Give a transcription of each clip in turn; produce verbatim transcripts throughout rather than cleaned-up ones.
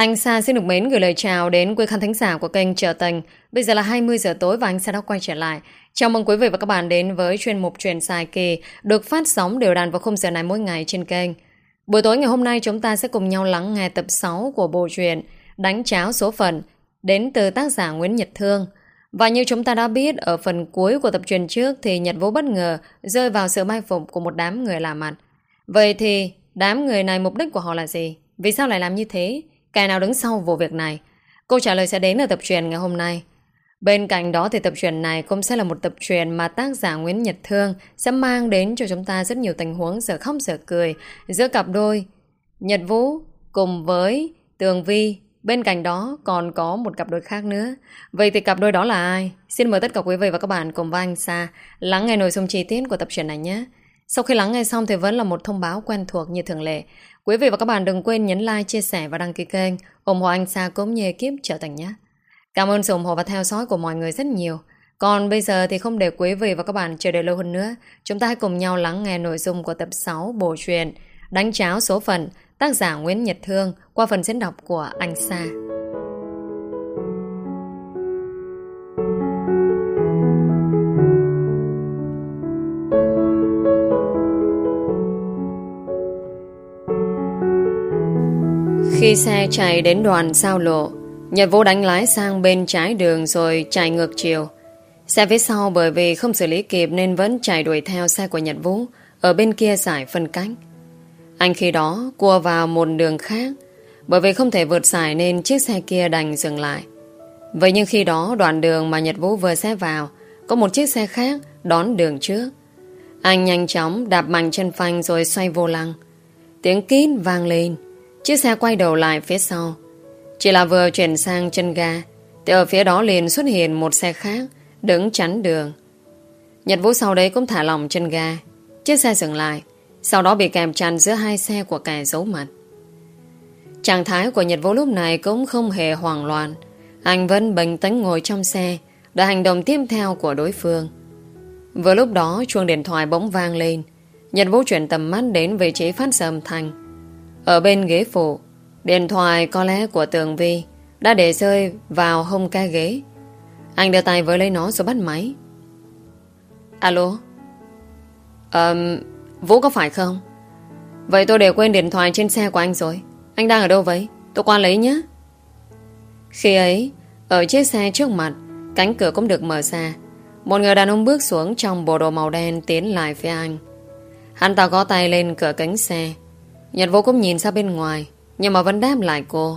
Anh Sa xin được mến gửi lời chào đến quý khán thính giả của kênh Trở Tình. Bây giờ là hai mươi giờ tối và anh Sa đã quay trở lại. Chào mừng quý vị và các bạn đến với chuyên mục Chuyện dài kỳ được phát sóng đều đặn vào khung giờ này mỗi ngày trên kênh. Buổi tối ngày hôm nay chúng ta sẽ cùng nhau lắng nghe tập sáu của bộ truyện Đánh Cháo Số Phận đến từ tác giả Nguyễn Nhật Thương. Và như chúng ta đã biết, ở phần cuối của tập truyện trước thì Nhật Vũ bất ngờ rơi vào sự mai phục của một đám người lạ mặt. Vậy thì đám người này mục đích của họ là gì? Vì sao lại làm như thế? Kẻ nào đứng sau vụ việc này? Câu trả lời sẽ đến ở tập truyện ngày hôm nay. Bên cạnh đó thì tập truyện này cũng sẽ là một tập truyện mà tác giả Nguyễn Nhật Thương sẽ mang đến cho chúng ta rất nhiều tình huống dở khóc dở cười giữa cặp đôi Nhật Vũ cùng với Tường Vi. Bên cạnh đó còn có một cặp đôi khác nữa. Vậy thì cặp đôi đó là ai? Xin mời tất cả quý vị và các bạn cùng với anh Sa lắng nghe nội dung chi tiết của tập truyện này nhé. Sau khi lắng nghe xong thì vẫn là một thông báo quen thuộc như thường lệ. Quý vị và các bạn đừng quên nhấn like, chia sẻ và đăng ký kênh ủng hộ anh Sa cũng như ekip Trở Thành nhé. Cảm ơn sự ủng hộ và theo dõi của mọi người rất nhiều. Còn bây giờ thì không để quý vị và các bạn chờ đợi lâu hơn nữa, chúng ta hãy cùng nhau lắng nghe nội dung của tập sáu bộ truyện Đánh Cháo Số Phận, tác giả Nguyễn Nhật Thương qua phần diễn đọc của anh Sa. Khi xe chạy đến đoạn giao lộ, Nhật Vũ đánh lái sang bên trái đường rồi chạy ngược chiều. Xe phía sau bởi vì không xử lý kịp nên vẫn chạy đuổi theo xe của Nhật Vũ ở bên kia giải phân cách. Anh khi đó cua vào một đường khác, bởi vì không thể vượt giải nên chiếc xe kia đành dừng lại. Vậy nhưng khi đó đoạn đường mà Nhật Vũ vừa xe vào, có một chiếc xe khác đón đường trước. Anh nhanh chóng đạp mạnh chân phanh rồi xoay vô lăng. Tiếng kít vang lên. Chiếc xe quay đầu lại phía sau. Chỉ là vừa chuyển sang chân ga thì ở phía đó liền xuất hiện một xe khác đứng chắn đường. Nhật Vũ sau đấy cũng thả lỏng chân ga. Chiếc xe dừng lại, sau đó bị kèm chặt giữa hai xe của kẻ giấu mặt. Trạng thái của Nhật Vũ lúc này cũng không hề hoảng loạn. Anh vẫn bình tĩnh ngồi trong xe đợi hành động tiếp theo của đối phương. Vừa lúc đó chuông điện thoại bỗng vang lên. Nhật Vũ chuyển tầm mắt đến vị trí phát ra âm thanh. Ở bên ghế phụ, điện thoại có lẽ của Tường Vi đã để rơi vào hông cái ghế. Anh đưa tay với lấy nó rồi bắt máy. Alo. Ờ, Vũ có phải không? Vậy tôi để quên điện thoại trên xe của anh rồi. Anh đang ở đâu vậy? Tôi qua lấy nhé. Khi ấy, ở chiếc xe trước mặt, cánh cửa cũng được mở ra. Một người đàn ông bước xuống trong bộ đồ màu đen tiến lại phía anh. Hắn ta gõ tay lên cửa kính xe. Nhật Vũ cũng nhìn ra bên ngoài, nhưng mà vẫn đáp lại cô.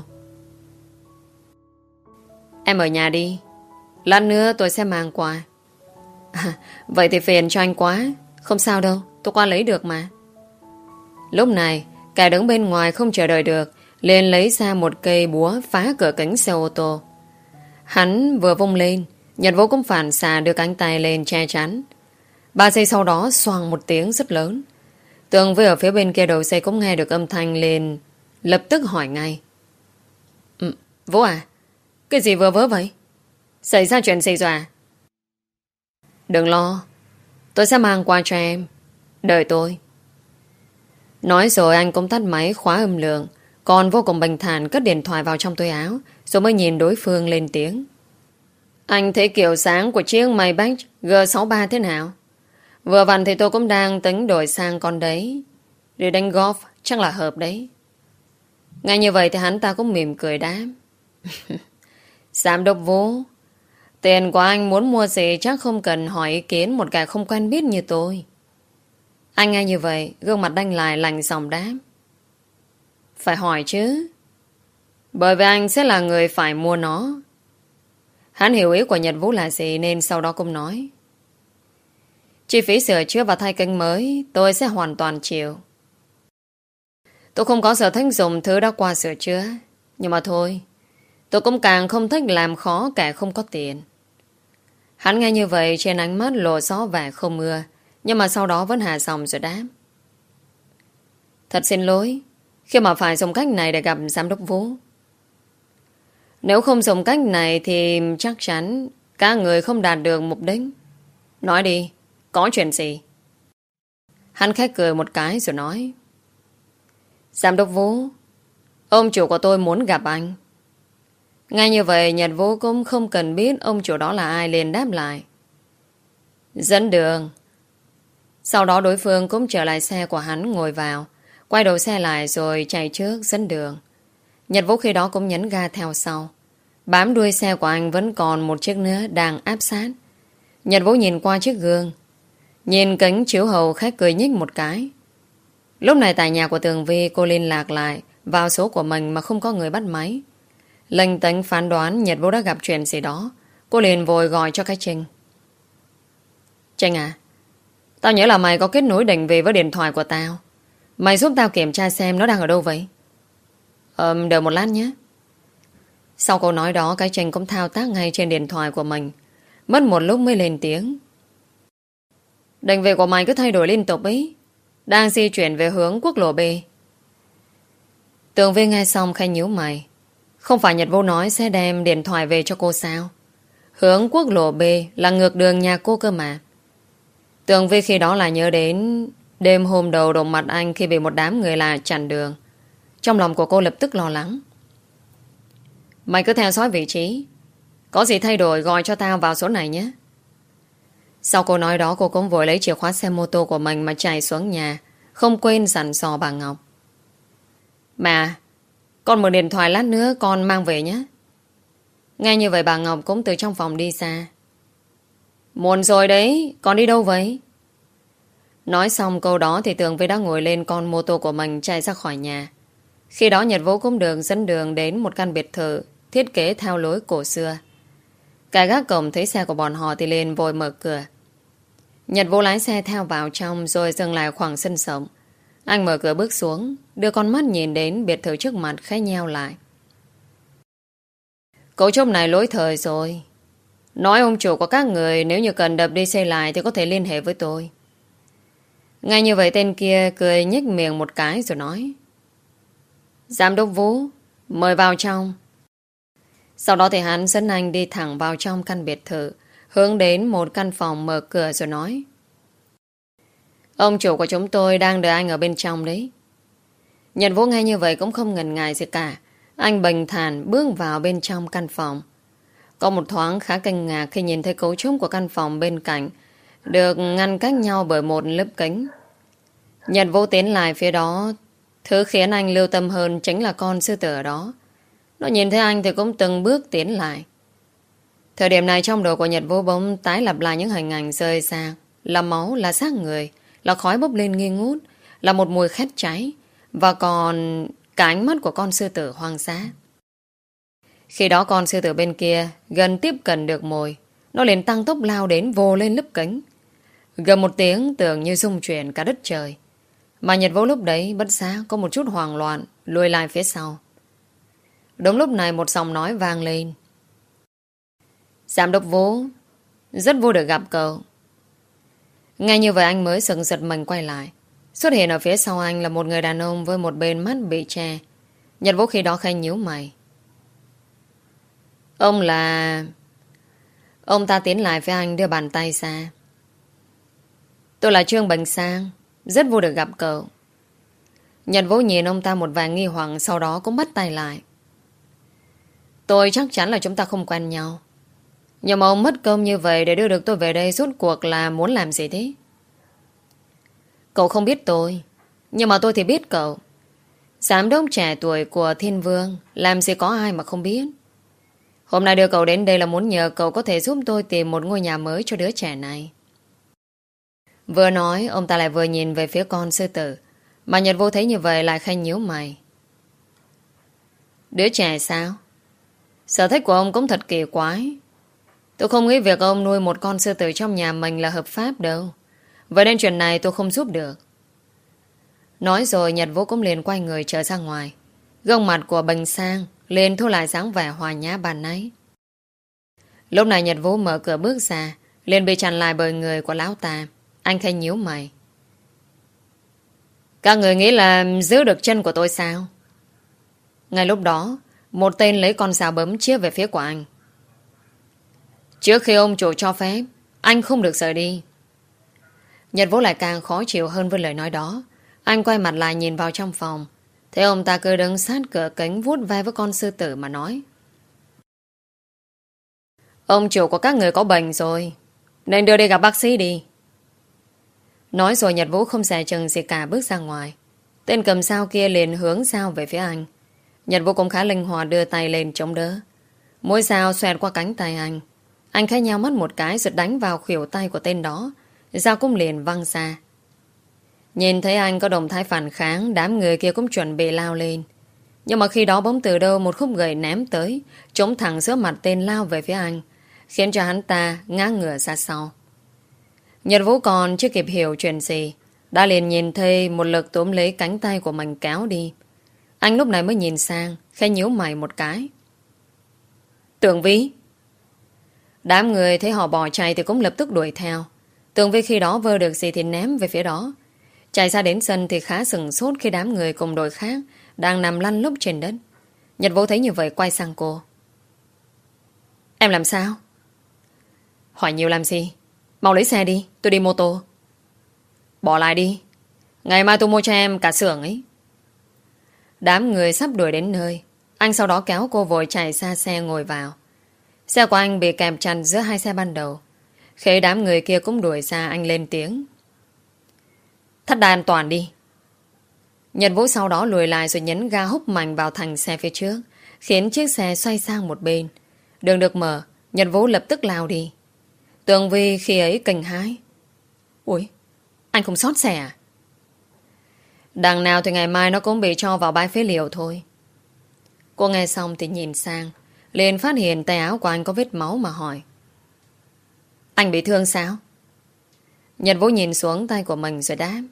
Em ở nhà đi, lát nữa tôi sẽ mang quà. À, vậy thì phiền cho anh quá. Không sao đâu, tôi qua lấy được mà. Lúc này kẻ đứng bên ngoài không chờ đợi được, liền lấy ra một cây búa phá cửa kính xe ô tô. Hắn vừa vung lên, Nhật Vũ cũng phản xạ đưa cánh tay lên che chắn. Ba giây sau đó xoàng một tiếng rất lớn. Tường Vi ở phía bên kia đầu xe cũng nghe được âm thanh lên, lập tức hỏi ngay. Ừ, Vũ à, cái gì vừa vớ vậy? Xảy ra chuyện gì rồi à? Đừng lo, tôi sẽ mang qua cho em. Đợi tôi. Nói rồi anh cũng tắt máy khóa âm lượng, còn vô cùng bình thản cất điện thoại vào trong túi áo, rồi mới nhìn đối phương lên tiếng. Anh thấy kiểu sáng của chiếc Maybach G sáu ba thế nào? Vừa vặn thì tôi cũng đang tính đổi sang con đấy. Để đánh golf chắc là hợp đấy. Ngay như vậy thì hắn ta cũng mỉm cười đáp. Giám đốc Vũ, tiền của anh muốn mua gì chắc không cần hỏi ý kiến một kẻ không quen biết như tôi. Anh nghe như vậy, gương mặt đanh lại lạnh giọng đáp. Phải hỏi chứ. Bởi vì anh sẽ là người phải mua nó. Hắn hiểu ý của Nhật Vũ là gì nên sau đó cũng nói. Chi phí sửa chữa và thay kính mới tôi sẽ hoàn toàn chịu. Tôi không có sở thích dùng thứ đã qua sửa chữa. Nhưng mà thôi, tôi cũng càng không thích làm khó kẻ không có tiền. Hắn nghe như vậy trên ánh mắt lộ rõ vẻ không ưa, nhưng mà sau đó vẫn hạ giọng rồi đáp. Thật xin lỗi khi mà phải dùng cách này để gặp giám đốc Vũ. Nếu không dùng cách này thì chắc chắn các người không đạt được mục đích. Nói đi, có chuyện gì? Hắn khẽ cười một cái rồi nói. Giám đốc Vũ, Ông chủ của tôi muốn gặp anh. Ngay như vậy Nhật Vũ cũng không cần biết ông chủ đó là ai, liền đáp lại. Dẫn đường. Sau đó đối phương cũng trở lại xe của hắn ngồi vào, quay đầu xe lại rồi chạy trước dẫn đường. Nhật Vũ khi đó cũng nhấn ga theo sau. Bám đuôi xe của anh vẫn còn một chiếc nữa đang áp sát. Nhật Vũ nhìn qua chiếc gương, nhìn kính chiếu hậu khách cười nhích một cái. Lúc này tại nhà của Tường Vi, cô liên lạc lại vào số của mình mà không có người bắt máy. Lênh tính phán đoán Nhật Vũ đã gặp chuyện gì đó. Cô liền vội gọi cho cái Trinh. Trinh à, tao nhớ là mày có kết nối định vị với điện thoại của tao. Mày giúp tao kiểm tra xem nó đang ở đâu vậy? Ờm, đợi một lát nhé. Sau câu nói đó, cái Trinh cũng thao tác ngay trên điện thoại của mình. Mất một lúc mới lên tiếng. Định vị của mày cứ thay đổi liên tục ý. Đang di chuyển về hướng quốc lộ B. Tường Vi nghe xong khẽ nhíu mày. Không phải Nhật Vũ nói sẽ đem điện thoại về cho cô sao? Hướng quốc lộ B là ngược đường nhà cô cơ mà. Tường Vi khi đó là nhớ đến đêm hôm đầu đụng mặt anh khi bị một đám người lạ chặn đường. Trong lòng của cô lập tức lo lắng. Mày cứ theo dõi vị trí. Có gì thay đổi gọi cho tao vào số này nhé. Sau câu nói đó cô cũng vội lấy chìa khóa xe mô tô của mình mà chạy xuống nhà, không quên dặn dò bà Ngọc. Mà, con mượn điện thoại lát nữa con mang về nhé. Nghe như vậy bà Ngọc cũng từ trong phòng đi xa. Muộn rồi đấy, con đi đâu vậy? Nói xong câu đó thì Tường Vi đã ngồi lên con mô tô của mình chạy ra khỏi nhà. Khi đó Nhật Vũ cũng được dẫn đường đến một căn biệt thự thiết kế theo lối cổ xưa. Cả gác cổng thấy xe của bọn họ thì lên vội mở cửa. Nhật Vũ lái xe theo vào trong rồi dừng lại khoảng sân rộng. Anh mở cửa bước xuống, đưa con mắt nhìn đến biệt thự trước mặt khẽ nheo lại. Cậu chốc này lỗi thời rồi. Nói ông chủ của các người nếu như cần đập đi xây lại thì có thể liên hệ với tôi. Ngay như vậy tên kia cười nhếch miệng một cái rồi nói. Giám đốc Vũ, mời vào trong. Sau đó thì hắn dẫn anh đi thẳng vào trong căn biệt thự, hướng đến một căn phòng mở cửa rồi nói. Ông chủ của chúng tôi đang đợi anh ở bên trong đấy. Nhật Vũ nghe như vậy cũng không ngần ngại gì cả. Anh bình thản bước vào bên trong căn phòng. Có một thoáng khá kinh ngạc khi nhìn thấy cấu trúc của căn phòng bên cạnh được ngăn cách nhau bởi một lớp kính. Nhật Vũ tiến lại phía đó. Thứ khiến anh lưu tâm hơn chính là con sư tử ở đó. Nó nhìn thấy anh thì cũng từng bước tiến lại. Thời điểm này trong đầu của Nhật Vũ bỗng tái lặp lại những hình ảnh rơi xa. Là máu, là xác người, là khói bốc lên nghi ngút, là một mùi khét cháy, và còn cả ánh mắt của con sư tử hoang dã. Khi đó con sư tử bên kia gần tiếp cận được mồi, nó liền tăng tốc lao đến vồ lên lớp kính. Gầm một tiếng tưởng như rung chuyển cả đất trời. Mà Nhật Vũ lúc đấy bất giác có một chút hoảng loạn, lùi lại phía sau. Đúng lúc này một giọng nói vang lên. Giám đốc Vũ, rất vui được gặp cậu. Ngay như vậy anh mới sừng giật mình quay lại. Xuất hiện ở phía sau anh là một người đàn ông với một bên mắt bị che. Nhật Vũ khi đó khẽ nhíu mày. Ông là... Ông ta tiến lại với anh đưa bàn tay ra. Tôi là Trương Bình Sang, rất vui được gặp cậu. Nhật Vũ nhìn ông ta một vài nghi hoặc, sau đó cũng bắt tay lại. Tôi chắc chắn là chúng ta không quen nhau. Nhưng mà ông mất công như vậy để đưa được tôi về đây rốt cuộc là muốn làm gì thế? Cậu không biết tôi, nhưng mà tôi thì biết cậu. Giám đốc trẻ tuổi của Thiên Vương, làm gì có ai mà không biết. Hôm nay đưa cậu đến đây là muốn nhờ cậu có thể giúp tôi tìm một ngôi nhà mới cho đứa trẻ này. Vừa nói, ông ta lại vừa nhìn về phía con sư tử. Mà Nhật Vô thấy như vậy lại khanh nhíu mày. Đứa trẻ sao? Sở thích của ông cũng thật kỳ quái. Tôi không nghĩ việc ông nuôi một con sư tử trong nhà mình là hợp pháp đâu. Vậy nên chuyện này tôi không giúp được. Nói rồi Nhật Vũ cũng liền quay người trở ra ngoài. Gương mặt của Bình Sang liền thu lại dáng vẻ hòa nhã ban nãy. Lúc này Nhật Vũ mở cửa bước ra, liền bị chặn lại bởi người của lão ta. Anh khẽ nhíu mày. Các người nghĩ là giữ được chân của tôi sao? Ngay lúc đó, một tên lấy con dao bấm chĩa về phía của anh. Trước khi ông chủ cho phép, anh không được rời đi. Nhật Vũ lại càng khó chịu hơn với lời nói đó. Anh quay mặt lại nhìn vào trong phòng, Thế ông ta cứ đứng sát cửa kính vuốt vai với con sư tử mà nói. Ông chủ của các người có bệnh rồi, nên đưa đi gặp bác sĩ đi. Nói rồi Nhật Vũ không dè chừng gì cả bước ra ngoài. Tên cầm sao kia liền hướng dao về phía anh. Nhật Vũ cũng khá linh hoạt đưa tay lên chống đỡ. Mũi dao xoẹt qua cánh tay anh. Anh khẽ nhao mắt một cái rồi đánh vào khuỷu tay của tên đó. Dao cũng liền văng ra. Nhìn thấy anh có động thái phản kháng, đám người kia cũng chuẩn bị lao lên. Nhưng mà khi đó bỗng từ đâu một khúc gậy ném tới, chống thẳng giữa mặt tên lao về phía anh, khiến cho hắn ta ngã ngửa ra sau. Nhật Vũ còn chưa kịp hiểu chuyện gì, đã liền nhìn thấy một lực túm lấy cánh tay của mình kéo đi. Anh lúc này mới nhìn sang, khẽ nhíu mày một cái. Tường Vi. Đám người thấy họ bỏ chạy thì cũng lập tức đuổi theo. Tường Vi khi đó vơ được gì thì ném về phía đó. Chạy ra đến sân thì khá sửng sốt khi đám người cùng đội khác đang nằm lăn lóc trên đất. Nhật Vũ thấy như vậy quay sang cô. Em làm sao? Hỏi nhiều làm gì? Mau lấy xe đi, tôi đi mô tô. Bỏ lại đi, ngày mai tôi mua cho em cả xưởng ấy. Đám người sắp đuổi đến nơi. Anh sau đó kéo cô vội chạy xa xe ngồi vào. Xe của anh bị kẹp chặt giữa hai xe ban đầu. Khi đám người kia cũng đuổi xa, anh lên tiếng. Thắt đai an toàn đi. Nhật Vũ sau đó lùi lại rồi nhấn ga húc mạnh vào thành xe phía trước, khiến chiếc xe xoay sang một bên. Đường được mở, Nhật Vũ lập tức lao đi. Tường Vi khi ấy kinh hãi. Ui, anh không sót xe à? Đằng nào thì ngày mai nó cũng bị cho vào bãi phế liệu thôi. Cô nghe xong thì nhìn sang, liền phát hiện tay áo của anh có vết máu mà hỏi. Anh bị thương sao? Nhật Vũ nhìn xuống tay của mình rồi đáp.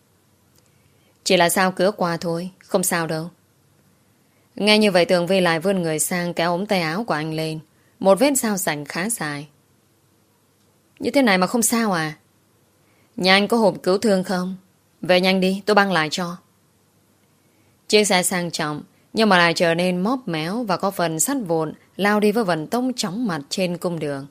Chỉ là sao cứa qua thôi, không sao đâu. Nghe như vậy Tường Vi lại vươn người sang kéo ống tay áo của anh lên. Một vết dao sành khá dài. Như thế này mà không sao à? Nhà anh có hộp cứu thương không? Về nhanh đi, tôi băng lại cho. Chiếc xe sang trọng nhưng mà lại trở nên móp méo và có phần sắt vụn lao đi với vận tốc chóng mặt trên cung đường.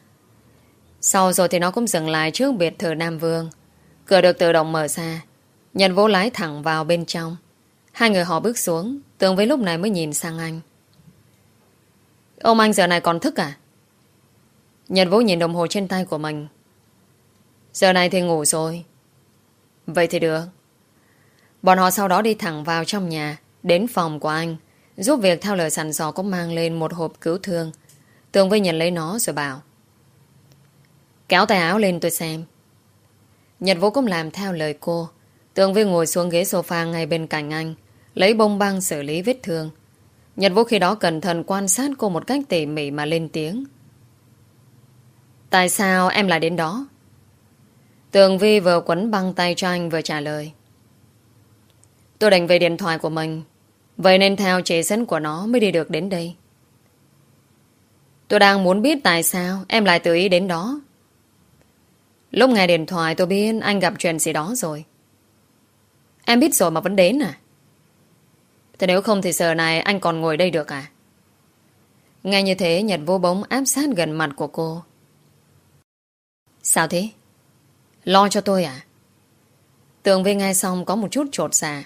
Sau rồi thì nó cũng dừng lại trước biệt thự Nam Vương. Cửa được tự động mở ra. Nhật Vũ lái thẳng vào bên trong. Hai người họ bước xuống. Tường Vi lúc này mới nhìn sang anh. Ông anh giờ này còn thức à? Nhật Vũ nhìn đồng hồ trên tay của mình. Giờ này thì ngủ rồi. Vậy thì được. Bọn họ sau đó đi thẳng vào trong nhà, đến phòng của anh, giúp việc theo lời sẵn dò cũng mang lên một hộp cứu thương. Tường Vi nhận lấy nó rồi bảo. Kéo tay áo lên tôi xem. Nhật Vũ cũng làm theo lời cô. Tường Vi ngồi xuống ghế sofa ngay bên cạnh anh, lấy bông băng xử lý vết thương. Nhật Vũ khi đó cẩn thận quan sát cô một cách tỉ mỉ mà lên tiếng. Tại sao em lại đến đó? Tường Vi vừa quấn băng tay cho anh vừa trả lời. Tôi đánh về điện thoại của mình, vậy nên theo chỉ dẫn của nó mới đi được đến đây. Tôi đang muốn biết tại sao em lại tự ý đến đó. Lúc nghe điện thoại tôi biết anh gặp chuyện gì đó rồi. Em biết rồi mà vẫn đến à? Thế nếu không thì giờ này anh còn ngồi đây được à? Nghe như thế Nhật Vô bóng áp sát gần mặt của cô. Sao thế? Lo cho tôi à? Tường Vi nghe xong có một chút chột dạ.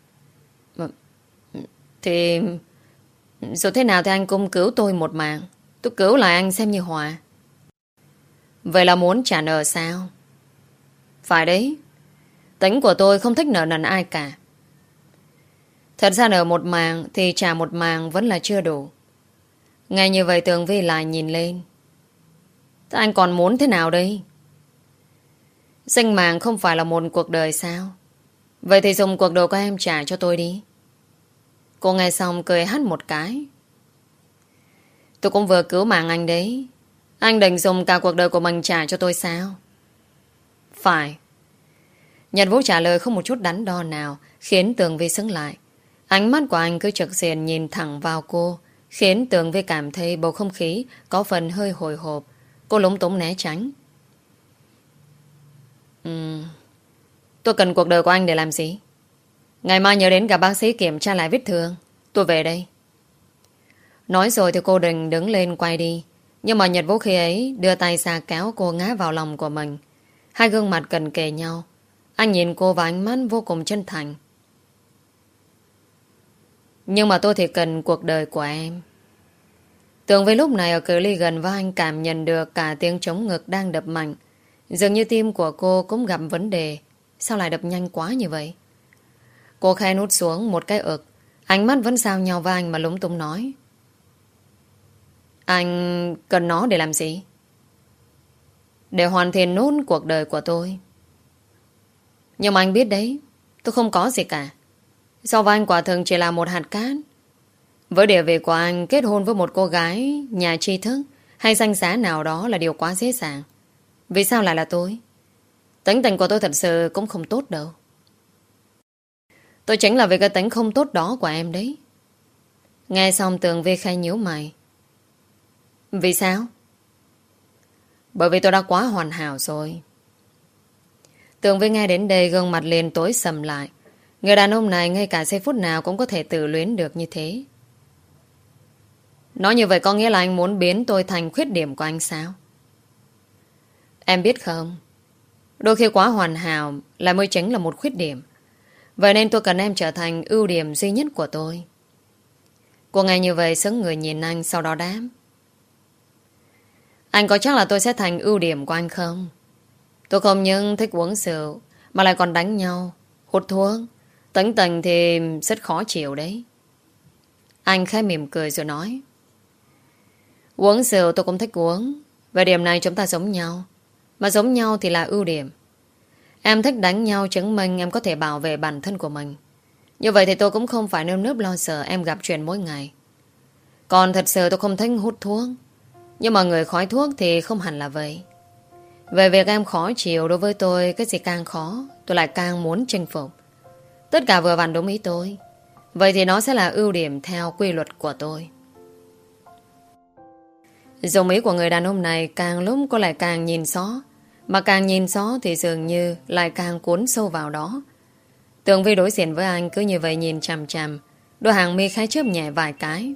Thì dù thế nào thì anh cũng cứu tôi một mạng. Tôi cứu lại anh xem như hòa. Vậy là muốn trả nợ sao? Phải đấy. Tính của tôi không thích nợ nần ai cả. Thật ra nợ một mạng thì trả một mạng vẫn là chưa đủ. Ngay như vậy Tường Vi lại nhìn lên. Thế anh còn muốn thế nào đây? Sinh mạng không phải là một cuộc đời sao? Vậy thì dùng cuộc đời của em trả cho tôi đi. Cô nghe xong cười hắt một cái. Tôi cũng vừa cứu mạng anh đấy. Anh định dùng cả cuộc đời của mình trả cho tôi sao? Phải. Nhật Vũ trả lời không một chút đắn đo nào, khiến Tường Vi sững lại. Ánh mắt của anh cứ trực diện nhìn thẳng vào cô, khiến Tường Vi cảm thấy bầu không khí có phần hơi hồi hộp. Cô lúng túng né tránh. uhm, Tôi cần cuộc đời của anh để làm gì? Ngày mai nhớ đến gặp bác sĩ kiểm tra lại vết thương. Tôi về đây. Nói rồi thì cô định đứng lên quay đi. Nhưng mà Nhật Vũ khi ấy đưa tay ra kéo cô ngã vào lòng của mình. Hai gương mặt gần kề nhau. Anh nhìn cô và ánh mắt vô cùng chân thành. Nhưng mà tôi thì cần cuộc đời của em. Tường Vi lúc này ở cự ly gần với anh cảm nhận được cả tiếng trống ngực đang đập mạnh. Dường như tim của cô cũng gặp vấn đề. Sao lại đập nhanh quá như vậy? Cô khẽ nút xuống một cái ực. Ánh mắt vẫn sao nhau với anh mà lúng túng nói. Anh cần nó để làm gì? Để hoàn thiện nốt cuộc đời của tôi. Nhưng mà anh biết đấy, tôi không có gì cả. So với anh quả thực chỉ là một hạt cát. Với địa vị của anh, kết hôn với một cô gái nhà tri thức hay danh giá nào đó là điều quá dễ dàng. Vì sao lại là tôi? Tính tình của tôi thật sự cũng không tốt đâu. Tôi chính là vì cái tính không tốt đó của em đấy. Nghe xong Tường Vi khai nhíu mày. Vì sao? Bởi vì tôi đã quá hoàn hảo rồi. Tường Vi nghe đến đây gương mặt liền tối sầm lại. Người đàn ông này ngay cả giây phút nào cũng có thể tự luyến được như thế. Nói như vậy có nghĩa là anh muốn biến tôi thành khuyết điểm của anh sao? Em biết không, đôi khi quá hoàn hảo là mới chính là một khuyết điểm. Vậy nên tôi cần em trở thành ưu điểm duy nhất của tôi. Cô nghe như vậy sững người nhìn anh, sau đó đáp. Anh có chắc là tôi sẽ thành ưu điểm của anh không? Tôi không những thích uống rượu mà lại còn đánh nhau, hút thuốc. Tính tình thì rất khó chịu đấy. Anh khẽ mỉm cười rồi nói. Uống rượu tôi cũng thích uống. Về điểm này chúng ta giống nhau. Mà giống nhau thì là ưu điểm. Em thích đánh nhau chứng minh em có thể bảo vệ bản thân của mình. Như vậy thì tôi cũng không phải nơm nớp lo sợ em gặp chuyện mỗi ngày. Còn thật sự tôi không thích hút thuốc. Nhưng mà người khói thuốc thì không hẳn là vậy. Về việc em khó chịu đối với tôi, cái gì càng khó tôi lại càng muốn chinh phục. Tất cả vừa vặn đúng ý tôi. Vậy thì nó sẽ là ưu điểm theo quy luật của tôi. Dùng ý của người đàn ông này càng lúc cô lại càng nhìn xó. Mà càng nhìn xó thì dường như lại càng cuốn sâu vào đó. Tường Vi đối diện với anh cứ như vậy nhìn chằm chằm. Đôi hàng mi khẽ chớp nhẹ vài cái.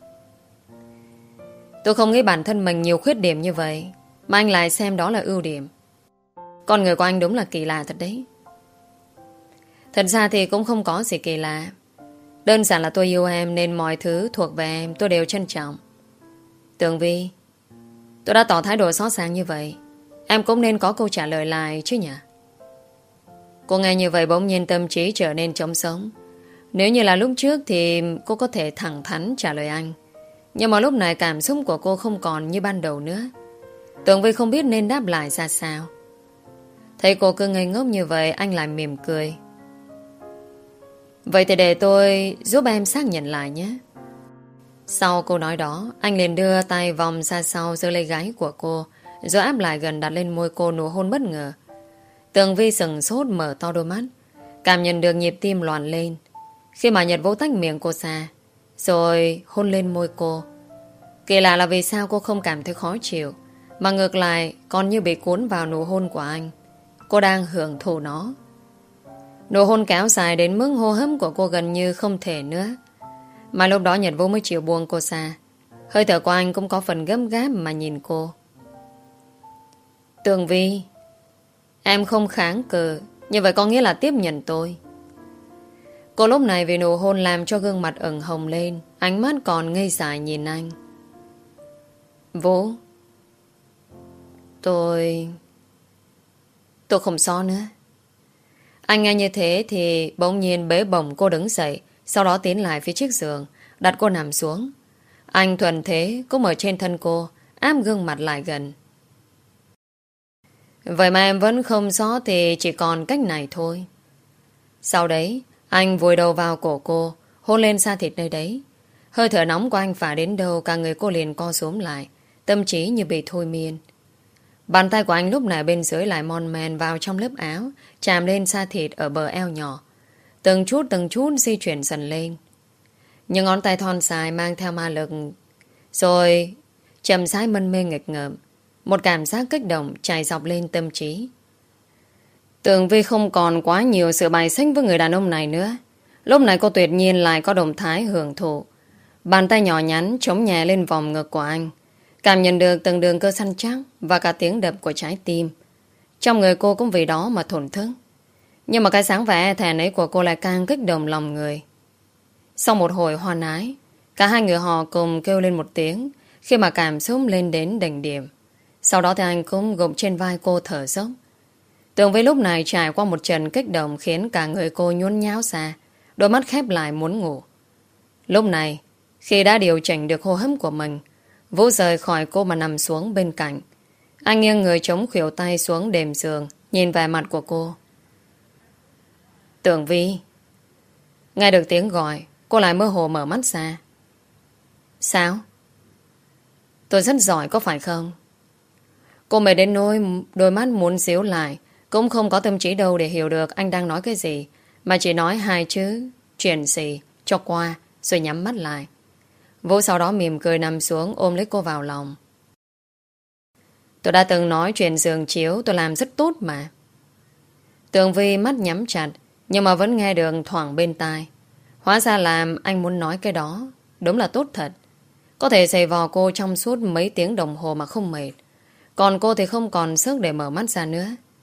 Tôi không nghĩ bản thân mình nhiều khuyết điểm như vậy mà anh lại xem đó là ưu điểm. Con người của anh đúng là kỳ lạ thật đấy. Thật ra thì cũng không có gì kỳ lạ. Đơn giản là tôi yêu em nên mọi thứ thuộc về em tôi đều trân trọng. Tường Vi, tôi đã tỏ thái độ rõ ràng như vậy, em cũng nên có câu trả lời lại chứ nhỉ? Cô nghe như vậy bỗng nhiên tâm trí trở nên trống sống. Nếu như là lúc trước thì cô có thể thẳng thắn trả lời anh. Nhưng mà lúc này cảm xúc của cô không còn như ban đầu nữa. Tường Vi không biết nên đáp lại ra sao. Thấy cô cứ ngây ngốc như vậy, anh lại mỉm cười. Vậy thì để tôi giúp em xác nhận lại nhé. Sau câu nói đó, anh liền đưa tay vòng ra sau giơ lấy gáy của cô, rồi áp lại gần đặt lên môi cô nụ hôn bất ngờ. Tường Vi sừng sốt mở to đôi mắt, cảm nhận được nhịp tim loạn lên khi mà Nhật vỗ tách miệng cô ra, rồi hôn lên môi cô. Kỳ lạ là vì sao cô không cảm thấy khó chịu, mà ngược lại còn như bị cuốn vào nụ hôn của anh. Cô đang hưởng thụ nó. Nụ hôn kéo dài đến mức hô hấp của cô gần như không thể nữa. Mà lúc đó Nhật Vũ mới chịu buông cô ra. Hơi thở của anh cũng có phần gấp gáp mà nhìn cô. Tường Vi, em không kháng cự, như vậy có nghĩa là tiếp nhận tôi. Cô lúc này vì nụ hôn làm cho gương mặt ửng hồng lên, ánh mắt còn ngây dại nhìn anh. Vũ, Tôi... Tôi không so nữa. Anh nghe như thế thì bỗng nhiên bế bổng cô đứng dậy, sau đó tiến lại phía chiếc giường, đặt cô nằm xuống. Anh thuần thế cũng ở trên thân cô, áp gương mặt lại gần. Vậy mà em vẫn không rõ thì chỉ còn cách này thôi. Sau đấy, anh vùi đầu vào cổ cô, hôn lên da thịt nơi đấy. Hơi thở nóng của anh phả đến đâu cả người cô liền co rúm lại, tâm trí như bị thôi miên. Bàn tay của anh lúc này bên dưới lại mon men vào trong lớp áo, chạm lên da thịt ở bờ eo nhỏ. Từng chút từng chút di chuyển dần lên. Những ngón tay thon dài mang theo ma lực. Rồi chậm rãi mân mê nghịch ngợm. Một cảm giác kích động trải dọc lên tâm trí. Tường Vi không còn quá nhiều sự bài xích với người đàn ông này nữa. Lúc này cô tuyệt nhiên lại có động thái hưởng thụ. Bàn tay nhỏ nhắn chống nhẹ lên vòng ngực của anh, cảm nhận được từng đường cơ săn chắc và cả tiếng đập của trái tim. Trong người cô cũng vì đó mà thổn thức. Nhưng mà cái sáng vẻ e thẹn ấy của cô lại càng kích động lòng người. Sau một hồi hoan ái, cả hai người họ cùng kêu lên một tiếng khi mà cảm xúc lên đến đỉnh điểm. Sau đó thì anh cũng gục trên vai cô thở dốc. Tường Vi lúc này trải qua một trận kích động khiến cả người cô nhún nháo ra, đôi mắt khép lại muốn ngủ. Lúc này, khi đã điều chỉnh được hô hấp của mình, Vũ rời khỏi cô mà nằm xuống bên cạnh. Anh nghiêng người chống khuỷu tay xuống đệm giường, nhìn về mặt của cô. Tường Vi. Nghe được tiếng gọi, cô lại mơ hồ mở mắt ra. Sao? Tôi rất giỏi có phải không? Cô mệt đến nỗi đôi mắt muốn xíu lại, cũng không có tâm trí đâu để hiểu được anh đang nói cái gì, mà chỉ nói hai chữ chuyện gì cho qua rồi nhắm mắt lại. Vũ sau đó mỉm cười nằm xuống ôm lấy cô vào lòng. Tôi đã từng nói chuyện giường chiếu tôi làm rất tốt mà. Tường Vi mắt nhắm chặt, nhưng mà vẫn nghe được thoảng bên tai. Hóa ra làm anh muốn nói cái đó. Đúng là tốt thật. Có thể giày vò cô trong suốt mấy tiếng đồng hồ mà không mệt. Còn cô thì không còn sức để mở mắt ra nữa.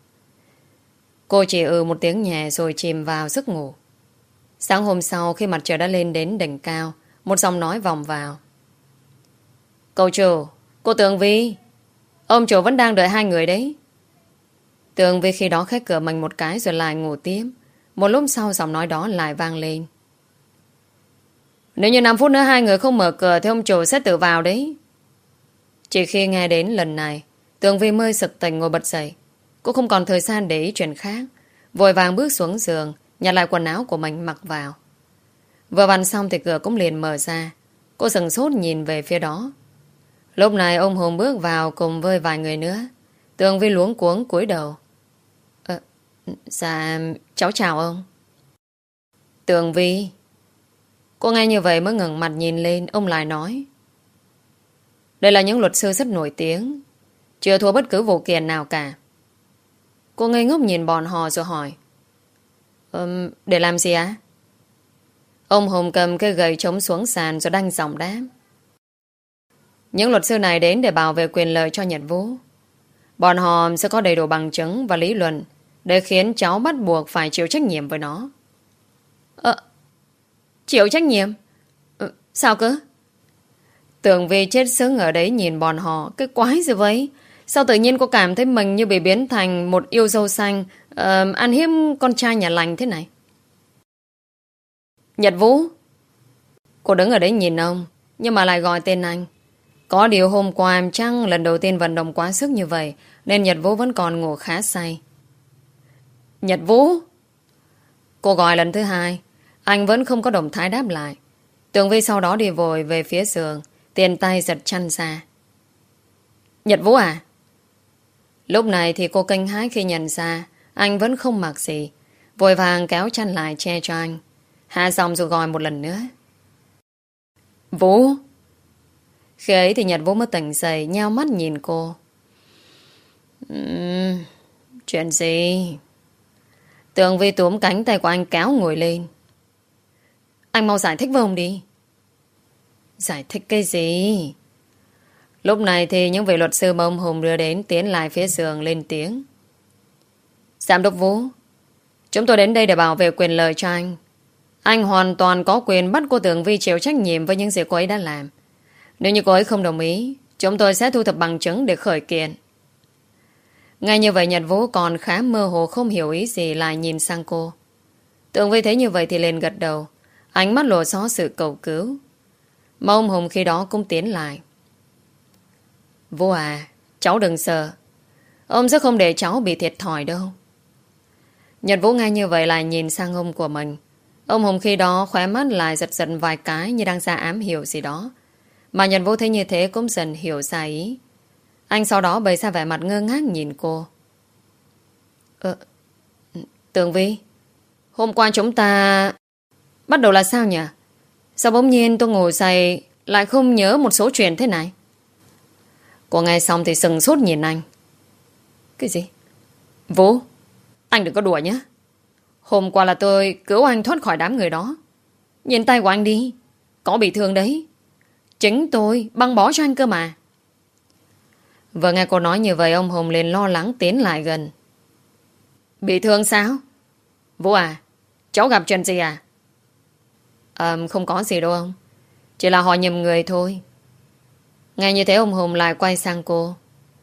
Cô chỉ ừ một tiếng nhẹ rồi chìm vào giấc ngủ. Sáng hôm sau khi mặt trời đã lên đến đỉnh cao, một giọng nói vòng vào. Cậu chủ, cô Tường Vi, ông chủ vẫn đang đợi hai người đấy. Tường Vi khi đó khép cửa mình một cái rồi lại ngủ tiếp. Một lúc sau giọng nói đó lại vang lên. Nếu như năm phút nữa hai người không mở cửa thì ông chủ sẽ tự vào đấy. Chỉ khi nghe đến lần này, Tường Vi mới sực tỉnh ngồi bật dậy. Cô không còn thời gian để ý chuyện khác, vội vàng bước xuống giường, nhặt lại quần áo của mình mặc vào. Vừa vặn xong thì cửa cũng liền mở ra. Cô sừng sốt nhìn về phía đó. Lúc này ông Hùng bước vào cùng với vài người nữa. Tường Vi luống cuống cúi đầu. Ờ, dạ, cháu chào ông. Tường Vi. Cô nghe như vậy mới ngẩng mặt nhìn lên. Ông lại nói. Đây là những luật sư rất nổi tiếng, chưa thua bất cứ vụ kiện nào cả. Cô ngây ngốc nhìn bọn họ rồi hỏi. um, Để làm gì á? Ông Hùng cầm cây gậy chống xuống sàn rồi đanh giọng đáp. Những luật sư này đến để bảo vệ quyền lợi cho Nhật Vũ. Bọn họ sẽ có đầy đủ bằng chứng và lý luận để khiến cháu bắt buộc phải chịu trách nhiệm với nó. Ờ, chịu trách nhiệm? Ừ, sao cơ? Tường Vi chết sững ở đấy nhìn bọn họ. Cái quái gì vậy? Sao tự nhiên cô cảm thấy mình như bị biến thành một yêu dâu xanh uh, ăn hiếp con trai nhà lành thế này? Nhật Vũ. Cô đứng ở đấy nhìn ông, nhưng mà lại gọi tên anh. Có điều hôm qua em chắc lần đầu tiên vận động quá sức như vậy, nên Nhật Vũ vẫn còn ngủ khá say. Nhật Vũ. Cô gọi lần thứ hai, anh vẫn không có động thái đáp lại. Tường Vi sau đó đi vội về phía giường, tiền tay giật chăn ra. Nhật Vũ à? Lúc này thì cô kinh hãi khi nhận ra anh vẫn không mặc gì, vội vàng kéo chăn lại che cho anh. Hạ giọng rồi gọi một lần nữa. Vũ. Khi ấy thì Nhật Vũ mới tỉnh dậy, nheo mắt nhìn cô. uhm, Chuyện gì? Tường Vi túm cánh tay của anh kéo ngồi lên. Anh mau giải thích với ông đi. Giải thích cái gì? Lúc này thì những vị luật sư mà ông Hùng đưa đến tiến lại phía giường lên tiếng. Giám đốc Vũ, chúng tôi đến đây để bảo vệ quyền lợi cho anh. Anh hoàn toàn có quyền bắt cô Tường Vi chịu trách nhiệm với những gì cô ấy đã làm. Nếu như cô ấy không đồng ý, chúng tôi sẽ thu thập bằng chứng để khởi kiện. Ngay như vậy Nhật Vũ còn khá mơ hồ không hiểu ý gì lại nhìn sang cô. Tường Vi thấy như vậy thì liền gật đầu, ánh mắt lộ rõ sự cầu cứu. Mà ông Hùng khi đó cũng tiến lại. Vũ à, cháu đừng sợ. Ông sẽ không để cháu bị thiệt thòi đâu. Nhật Vũ nghe như vậy lại nhìn sang ông của mình. Ông Hùng khi đó khóe mắt lại giật giật vài cái như đang ra ám hiểu gì đó. Mà Nhật Vũ thấy như thế cũng dần hiểu ra ý. Anh sau đó bày ra vẻ mặt ngơ ngác nhìn cô. Ờ, Tường Vi, hôm qua chúng ta bắt đầu là sao nhỉ? Sao bỗng nhiên tôi ngồi dậy lại không nhớ một số chuyện thế này? Cô nghe xong thì sừng sốt nhìn anh. Cái gì? Vũ, anh đừng có đùa nhé. Hôm qua là tôi cứu anh thoát khỏi đám người đó. Nhìn tay của anh đi, có bị thương đấy. Chính tôi băng bó cho anh cơ mà. Vừa nghe cô nói như vậy, ông Hùng liền lo lắng tiến lại gần. Bị thương sao? Vũ à, cháu gặp chuyện gì à? À, không có gì đâu ông. Chỉ là họ nhầm người thôi. Nghe như thế ông Hùng lại quay sang cô.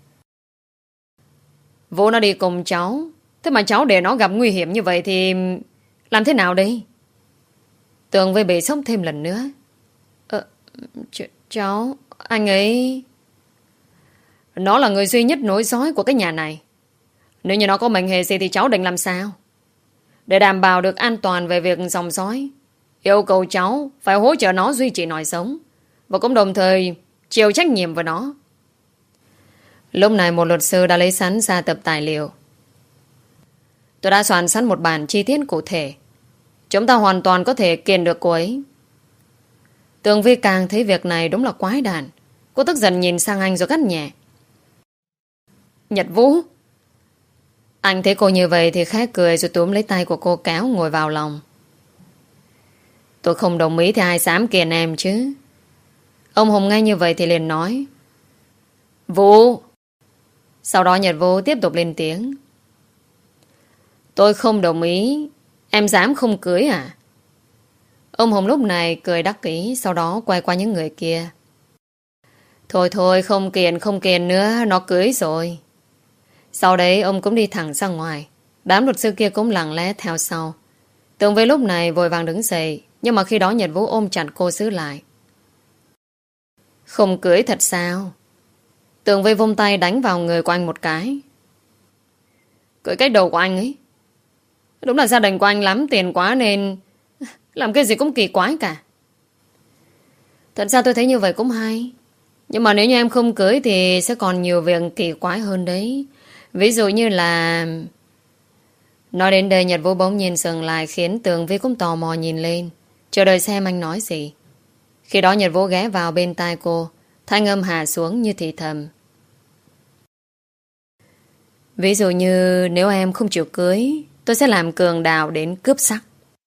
Vũ nó đi cùng cháu. Thế mà cháu để nó gặp nguy hiểm như vậy thì làm thế nào đây? Tường Vi bị sốc thêm lần nữa. Ờ, ch cháu, anh ấy... Nó là người duy nhất nối dõi của cái nhà này. Nếu như nó có mệnh hệ gì thì cháu định làm sao? Để đảm bảo được an toàn về việc dòng dõi, yêu cầu cháu phải hỗ trợ nó duy trì nòi sống, và cũng đồng thời chịu trách nhiệm với nó. Lúc này một luật sư đã lấy sẵn ra tập tài liệu. Tôi đã soạn sẵn một bản chi tiết cụ thể. Chúng ta hoàn toàn có thể kiện được cô ấy. Tường Vi càng thấy việc này đúng là quái đản. Cô tức giận nhìn sang anh rồi gắt nhẹ. Nhật Vũ! Anh thấy cô như vậy thì khẽ cười rồi túm lấy tay của cô kéo ngồi vào lòng. Tôi không đồng ý thì ai dám kiện em chứ. Ông Hùng nghe như vậy thì liền nói. Vũ! Sau đó Nhật Vũ tiếp tục lên tiếng. Tôi không đồng ý. Em dám không cưới à? Ông Hùng lúc này cười đắc ý, sau đó quay qua những người kia. Thôi thôi, không kiện không kiện nữa, nó cưới rồi. Sau đấy ông cũng đi thẳng ra ngoài. Đám luật sư kia cũng lặng lẽ theo sau. Tường Vi lúc này vội vàng đứng dậy, nhưng mà khi đó Nhật Vũ ôm chặt cô giữ lại. Không cưới thật sao? Tường Vi vung tay đánh vào người của anh một cái. Cưới cái đầu của anh ấy. Đúng là gia đình của anh lắm tiền quá nên làm cái gì cũng kỳ quái cả. Thật ra tôi thấy như vậy cũng hay. Nhưng mà nếu như em không cưới thì sẽ còn nhiều việc kỳ quái hơn đấy. Ví dụ như là... Nói đến đây Nhật Vũ bỗng nhiên dừng lại, khiến Tường Vi cũng tò mò nhìn lên, chờ đợi xem anh nói gì. Khi đó Nhật Vũ ghé vào bên tai cô, thanh âm hạ xuống như thì thầm. Ví dụ như nếu em không chịu cưới, tôi sẽ làm cường đào đến cướp sắc.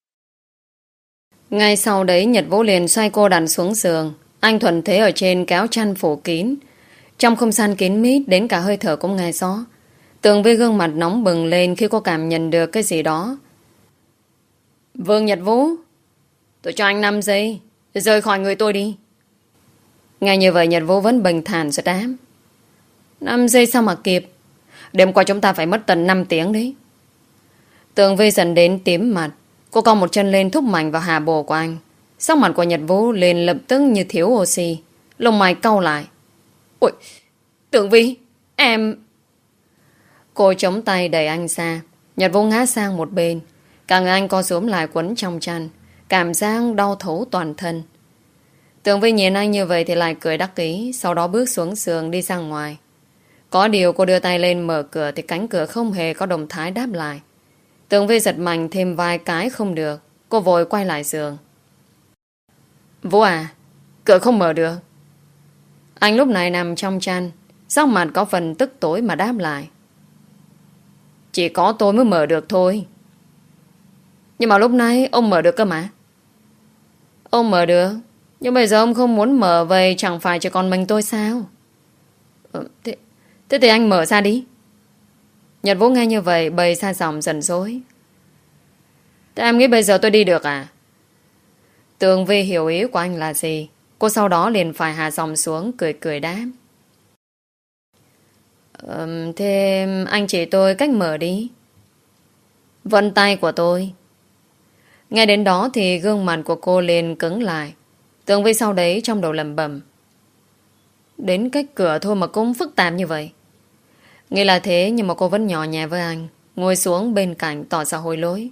Ngay sau đấy Nhật Vũ liền xoay cô đặt xuống giường. Anh thuận thế ở trên kéo chăn phủ kín. Trong không gian kín mít, đến cả hơi thở cũng nghe rõ. Tường Vi gương mặt nóng bừng lên khi cô cảm nhận được cái gì đó. Vương Nhật Vũ, tôi cho anh năm giây, rời khỏi người tôi đi. Ngay như vậy Nhật Vũ vẫn bình thản rồi đáp. năm giây sao mà kịp? Đêm qua chúng ta phải mất tận năm tiếng đấy. Tường Vi dần đến tím mặt. Cô cong một chân lên thúc mạnh vào hạ bộ của anh. Sắc mặt của Nhật Vũ liền lập tức như thiếu oxy. Lông mày cau lại. Ôi, Tường Vi, em... Cô chống tay đẩy anh ra. Nhật Vũ ngã sang một bên. Cả người anh co rúm lại quấn trong chăn. Cảm giác đau thấu toàn thân. Tường Vi nhìn anh như vậy thì lại cười đắc ý. Sau đó bước xuống giường đi ra ngoài. Có điều cô đưa tay lên mở cửa thì cánh cửa không hề có động thái đáp lại. Tường Vi giật mạnh thêm vài cái không được. Cô vội quay lại giường. Vũ à, cửa không mở được. Anh lúc này nằm trong chăn, sắc mặt có phần tức tối mà đáp lại. Chỉ có tôi mới mở được thôi. Nhưng mà lúc nãy ông mở được cơ mà. Ông mở được, nhưng bây giờ ông không muốn mở, vậy chẳng phải chỉ còn mình tôi sao? Ừ, thế, thế thì anh mở ra đi. Nhật Vũ nghe như vậy bày ra giọng giận dỗi. Thế em nghĩ bây giờ tôi đi được à? Tường Vi hiểu ý của anh là gì. Cô sau đó liền phải hạ giọng xuống, cười cười đáp. Ừm, thế anh chỉ tôi cách mở đi. Vân tay của tôi. Nghe đến đó thì gương mặt của cô liền cứng lại. Tường Vi sau đấy trong đầu lẩm bẩm. Đến cách cửa thôi mà cũng phức tạp như vậy. Nghĩ là thế nhưng mà cô vẫn nhỏ nhẹ với anh, ngồi xuống bên cạnh tỏ ra hối lỗi.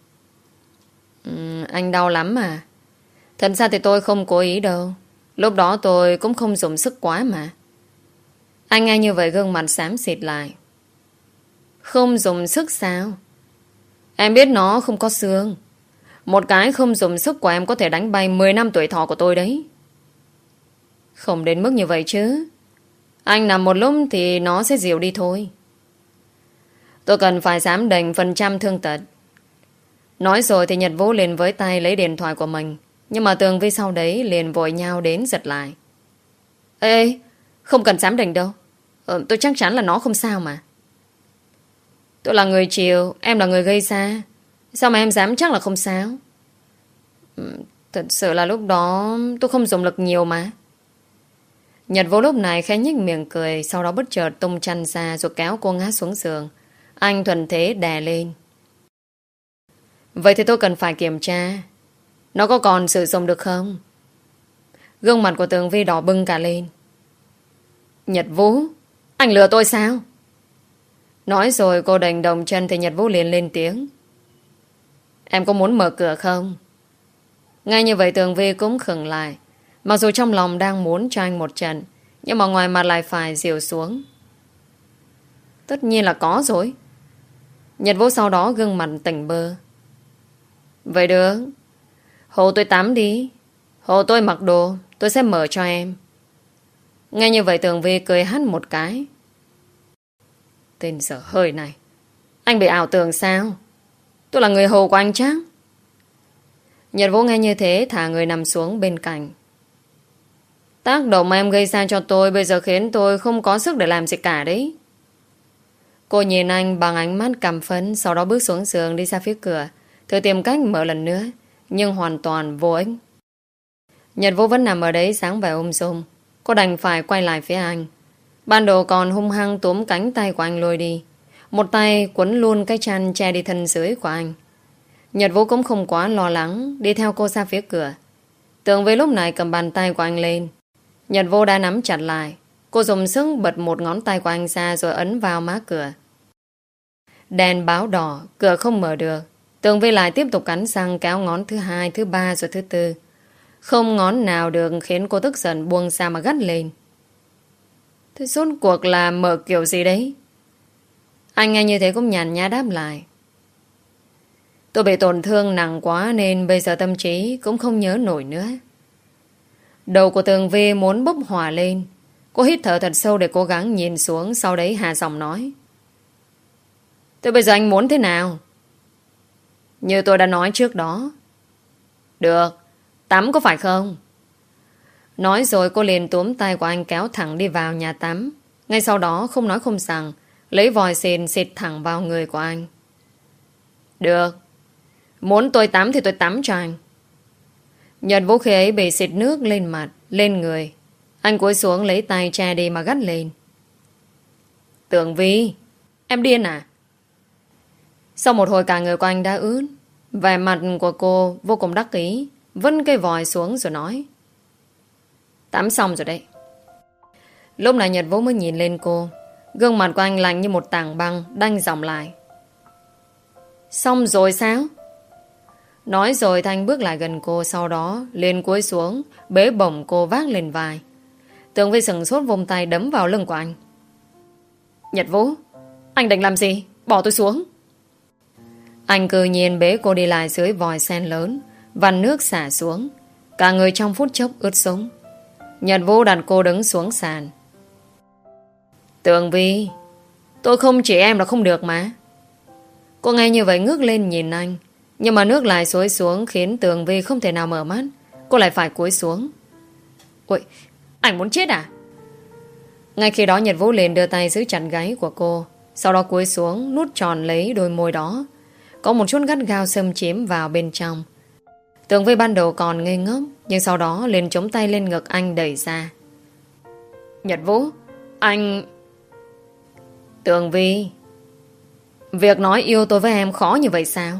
Uhm, anh đau lắm à? Thật ra thì tôi không cố ý đâu. Lúc đó tôi cũng không dùng sức quá mà. Anh nghe như vậy gương mặt xám xịt lại. Không dùng sức sao? Em biết nó không có xương. Một cái không dùng sức của em có thể đánh bay mười năm tuổi thọ của tôi đấy. Không đến mức như vậy chứ. Anh nằm một lúc thì nó sẽ dịu đi thôi. Tôi cần phải giám định phần trăm thương tật. Nói rồi thì Nhật Vũ liền với tay lấy điện thoại của mình. Nhưng mà Tường Vi sau đấy liền vội nhau đến giật lại. Ê, ê không cần giám định đâu. ờ, Tôi chắc chắn là nó không sao mà. Tôi là người chịu, em là người gây ra. Sao mà em dám chắc là không sao? Thật sự là lúc đó tôi không dùng lực nhiều mà. Nhật Vũ lúc này khẽ nhếch miệng cười, sau đó bất chợt tung chăn ra rồi kéo cô ngã xuống giường. Anh thuận thế đè lên. Vậy thì tôi cần phải kiểm tra nó có còn sử dụng được không? Gương mặt của Tường Vi đỏ bừng cả lên. Nhật Vũ, anh lừa tôi sao? Nói rồi cô đành đồng chân thì Nhật Vũ liền lên tiếng. Em có muốn mở cửa không? Ngay như vậy Tường Vi cũng khựng lại. Mặc dù trong lòng đang muốn cho anh một trận, nhưng mà ngoài mặt lại phải dịu xuống. Tất nhiên là có rồi. Nhật Vũ sau đó gương mặt tỉnh bơ. Vậy được, hộ tôi tắm đi, hộ tôi mặc đồ, tôi sẽ mở cho em. Ngay như vậy Tường Vi cười hắt một cái. Tên dở hơi này, anh bị ảo tưởng sao? Tôi là người hầu của anh chắc? Nhật Vũ nghe như thế thả người nằm xuống bên cạnh. Tác động mà em gây ra cho tôi bây giờ khiến tôi không có sức để làm gì cả đấy. Cô nhìn anh bằng ánh mắt cảm phấn, sau đó bước xuống giường đi ra phía cửa, thử tìm cách mở lần nữa, nhưng hoàn toàn vô ích. Nhật Vũ vẫn nằm ở đấy sáng vẻ ung dung. Cô đành phải quay lại phía anh. Ban đầu còn hung hăng túm cánh tay của anh lôi đi, một tay quấn luôn cái chăn che đi thân dưới của anh. Nhật Vũ cũng không quá lo lắng, đi theo cô ra phía cửa. Tường Vi lúc này cầm bàn tay của anh lên. Nhật Vũ đã nắm chặt lại. Cô dùng sức bật một ngón tay của anh ra rồi ấn vào má cửa. Đèn báo đỏ, cửa không mở được. Tường Vi lại tiếp tục cắn răng kéo ngón thứ hai, thứ ba rồi thứ tư. Không ngón nào được khiến cô tức giận buông ra mà gắt lên. Thế rốt cuộc là mở kiểu gì đấy? Anh nghe như thế cũng nhàn nhã đáp lại. Tôi bị tổn thương nặng quá nên bây giờ tâm trí cũng không nhớ nổi nữa. Đầu của Tường Vi muốn bốc hỏa lên. Cô hít thở thật sâu để cố gắng nhìn xuống, sau đấy hạ giọng nói. Thế bây giờ anh muốn thế nào? Như tôi đã nói trước đó. Được, tắm có phải không? Nói rồi cô liền túm tay của anh kéo thẳng đi vào nhà tắm. Ngay sau đó không nói không rằng, lấy vòi xịn xịt thẳng vào người của anh. Được, muốn tôi tắm thì tôi tắm cho anh. Nhật Vũ khi ấy bị xịt nước lên mặt, lên người. Anh cúi xuống lấy tay che đi mà gắt lên. Tường Vi, em điên à? Sau một hồi cả người của anh đã ướt, vẻ mặt của cô vô cùng đắc ý, vân cây vòi xuống rồi nói. Tắm xong rồi đấy. Lúc này Nhật Vũ mới nhìn lên cô. Gương mặt của anh lạnh như một tảng băng, đanh giọng lại. Xong rồi sao? Nói rồi Thanh bước lại gần cô, sau đó lên cúi xuống, bế bổng cô vác lên vai. Tường Vi sừng sốt vùng tay đấm vào lưng của anh. Nhật Vũ, anh định làm gì? Bỏ tôi xuống. Anh cứ nhiên bế cô đi lại dưới vòi sen lớn, vằn nước xả xuống. Cả người trong phút chốc ướt sũng. Nhật Vũ đặt cô đứng xuống sàn. Tường Vi, tôi không chỉ em là không được mà. Cô nghe như vậy ngước lên nhìn anh, nhưng mà nước lại xối xuống khiến Tường Vi không thể nào mở mắt. Cô lại phải cúi xuống. Ôi, anh muốn chết à? Ngay khi đó Nhật Vũ liền đưa tay giữ chặt gáy của cô, sau đó cúi xuống nút tròn lấy đôi môi đó. Có một chút gắt gao xâm chiếm vào bên trong. Tường Vi ban đầu còn ngây ngốc, nhưng sau đó liền chống tay lên ngực anh đẩy ra. Nhật Vũ, anh... Tường Vi, việc nói yêu tôi với em khó như vậy sao?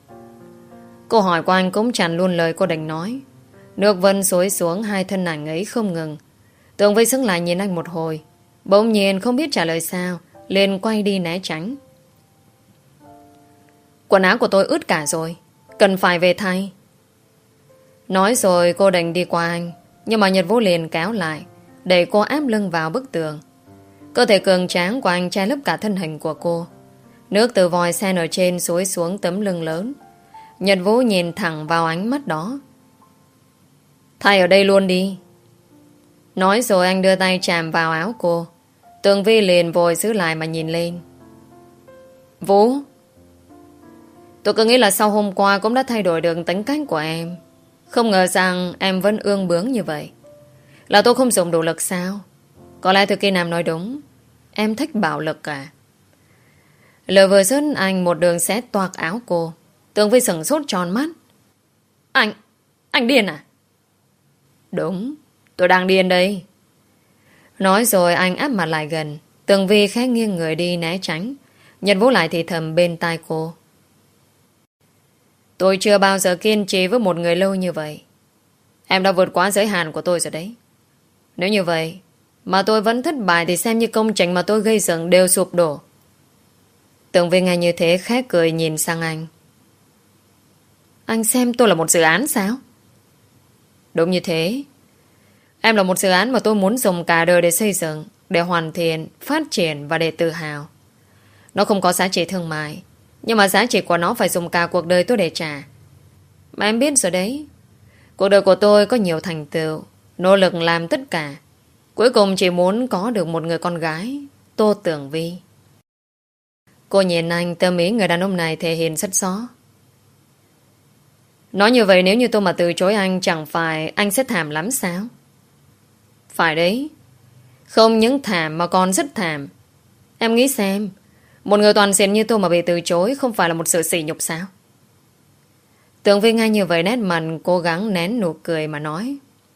Câu hỏi của anh cũng chặn luôn lời cô định nói. Nước vân xối xuống hai thân ảnh ấy không ngừng. Tường Vi sững lại nhìn anh một hồi, bỗng nhiên không biết trả lời sao, liền quay đi né tránh. Quần áo của tôi ướt cả rồi, cần phải về thay. Nói rồi cô định đi qua anh, nhưng mà Nhật Vũ liền kéo lại, để cô áp lưng vào bức tường. Cơ thể cường tráng của anh che lấp cả thân hình của cô. Nước từ vòi sen ở trên xối xuống tấm lưng lớn. Nhật Vũ nhìn thẳng vào ánh mắt đó. Thay ở đây luôn đi. Nói rồi anh đưa tay chạm vào áo cô. Tường Vi liền vội giữ lại mà nhìn lên. Vũ, tôi cứ nghĩ là sau hôm qua cũng đã thay đổi được tính cách của em. Không ngờ rằng em vẫn ương bướng như vậy. Là tôi không dùng đủ lực sao? Có lẽ Thư Kỳ Nam nói đúng, em thích bạo lực cả. Lời vừa dứt anh một đường xé toạc áo cô. Tường Vi sửng sốt tròn mắt. Anh, Anh điên à? Đúng, tôi đang điên đây. Nói rồi anh áp mặt lại gần. Tường Vi khẽ nghiêng người đi né tránh. Nhật Vũ lại thì thầm bên tai cô. Tôi chưa bao giờ kiên trì với một người lâu như vậy. Em đã vượt quá giới hạn của tôi rồi đấy. Nếu như vậy mà tôi vẫn thất bại thì xem như công trình mà tôi gây dựng đều sụp đổ. Tường Vi nghe như thế khẽ cười nhìn sang anh. Anh xem tôi là một dự án sao? Đúng như thế. Em là một dự án mà tôi muốn dùng cả đời để xây dựng, để hoàn thiện, phát triển và để tự hào. Nó không có giá trị thương mại, nhưng mà giá trị của nó phải dùng cả cuộc đời tôi để trả. Mà em biết rồi đấy, cuộc đời của tôi có nhiều thành tựu, nỗ lực làm tất cả. Cuối cùng chỉ muốn có được một người con gái, Tô Tường Vi. Cô nhìn anh, tâm ý người đàn ông này thể hiện rất rõ. Nói như vậy nếu như tôi mà từ chối anh, chẳng phải anh sẽ thảm lắm sao? Phải đấy. Không những thảm mà còn rất thảm. Em nghĩ xem, một người toàn diện như tôi mà bị từ chối không phải là một sự sỉ nhục sao? Tường Vi ngay như vậy nét mặt cố gắng nén nụ cười mà nói.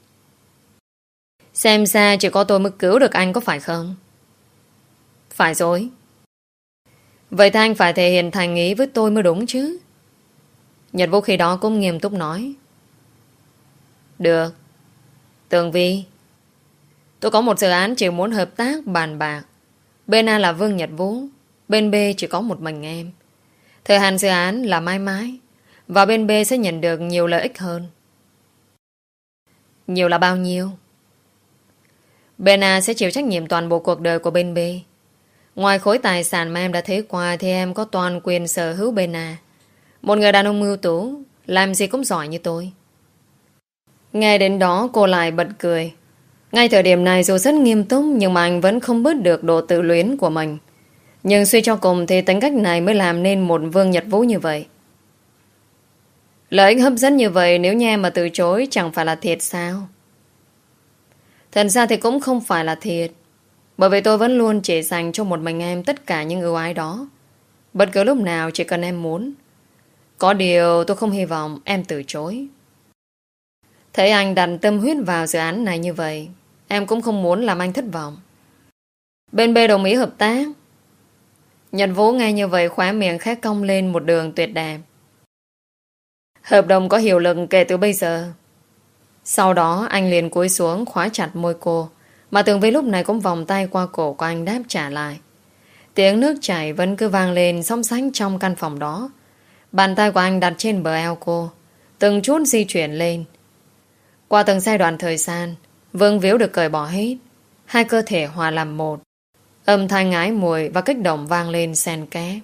Xem ra chỉ có tôi mới cứu được anh có phải không? Phải rồi. Vậy thì anh phải thể hiện thành ý với tôi mới đúng chứ. Nhật Vũ khi đó cũng nghiêm túc nói. Được. Tường Vi, tôi có một dự án chỉ muốn hợp tác bàn bạc. Bên A là Vương Nhật Vũ, bên B chỉ có một mình em. Thời hạn dự án là mãi mãi, và bên B sẽ nhận được nhiều lợi ích hơn. Nhiều là bao nhiêu? Bên A sẽ chịu trách nhiệm toàn bộ cuộc đời của bên B. Ngoài khối tài sản mà em đã thấy qua thì em có toàn quyền sở hữu bên A. Một người đàn ông ưu tú, làm gì cũng giỏi như tôi. Nghe đến đó cô lại bật cười. Ngay thời điểm này dù rất nghiêm túc, nhưng mà anh vẫn không bớt được độ tự luyến của mình. Nhưng suy cho cùng thì tính cách này mới làm nên một Vương Nhật Vũ như vậy. Lợi ích hấp dẫn như vậy nếu như em mà từ chối chẳng phải là thiệt sao? Thật ra thì cũng không phải là thiệt. Bởi vì tôi vẫn luôn chỉ dành cho một mình em tất cả những ưu ái đó. Bất cứ lúc nào chỉ cần em muốn. Có điều tôi không hy vọng em từ chối. Thấy anh đặt tâm huyết vào dự án này như vậy, em cũng không muốn làm anh thất vọng. Bên B đồng ý hợp tác. Nhật Vũ nghe như vậy khóe miệng khẽ cong lên một đường tuyệt đẹp. Hợp đồng có hiệu lực kể từ bây giờ. Sau đó anh liền cúi xuống khóa chặt môi cô, mà Tường Vi lúc này cũng vòng tay qua cổ của anh đáp trả lại. Tiếng nước chảy vẫn cứ vang lên sóng sánh trong căn phòng đó. Bàn tay của anh đặt trên bờ eo cô, từng chút di chuyển lên. Qua từng giai đoạn thời gian, vương víu được cởi bỏ hết. Hai cơ thể hòa làm một. Âm thanh ái mùi và kích động vang lên xen kẽ.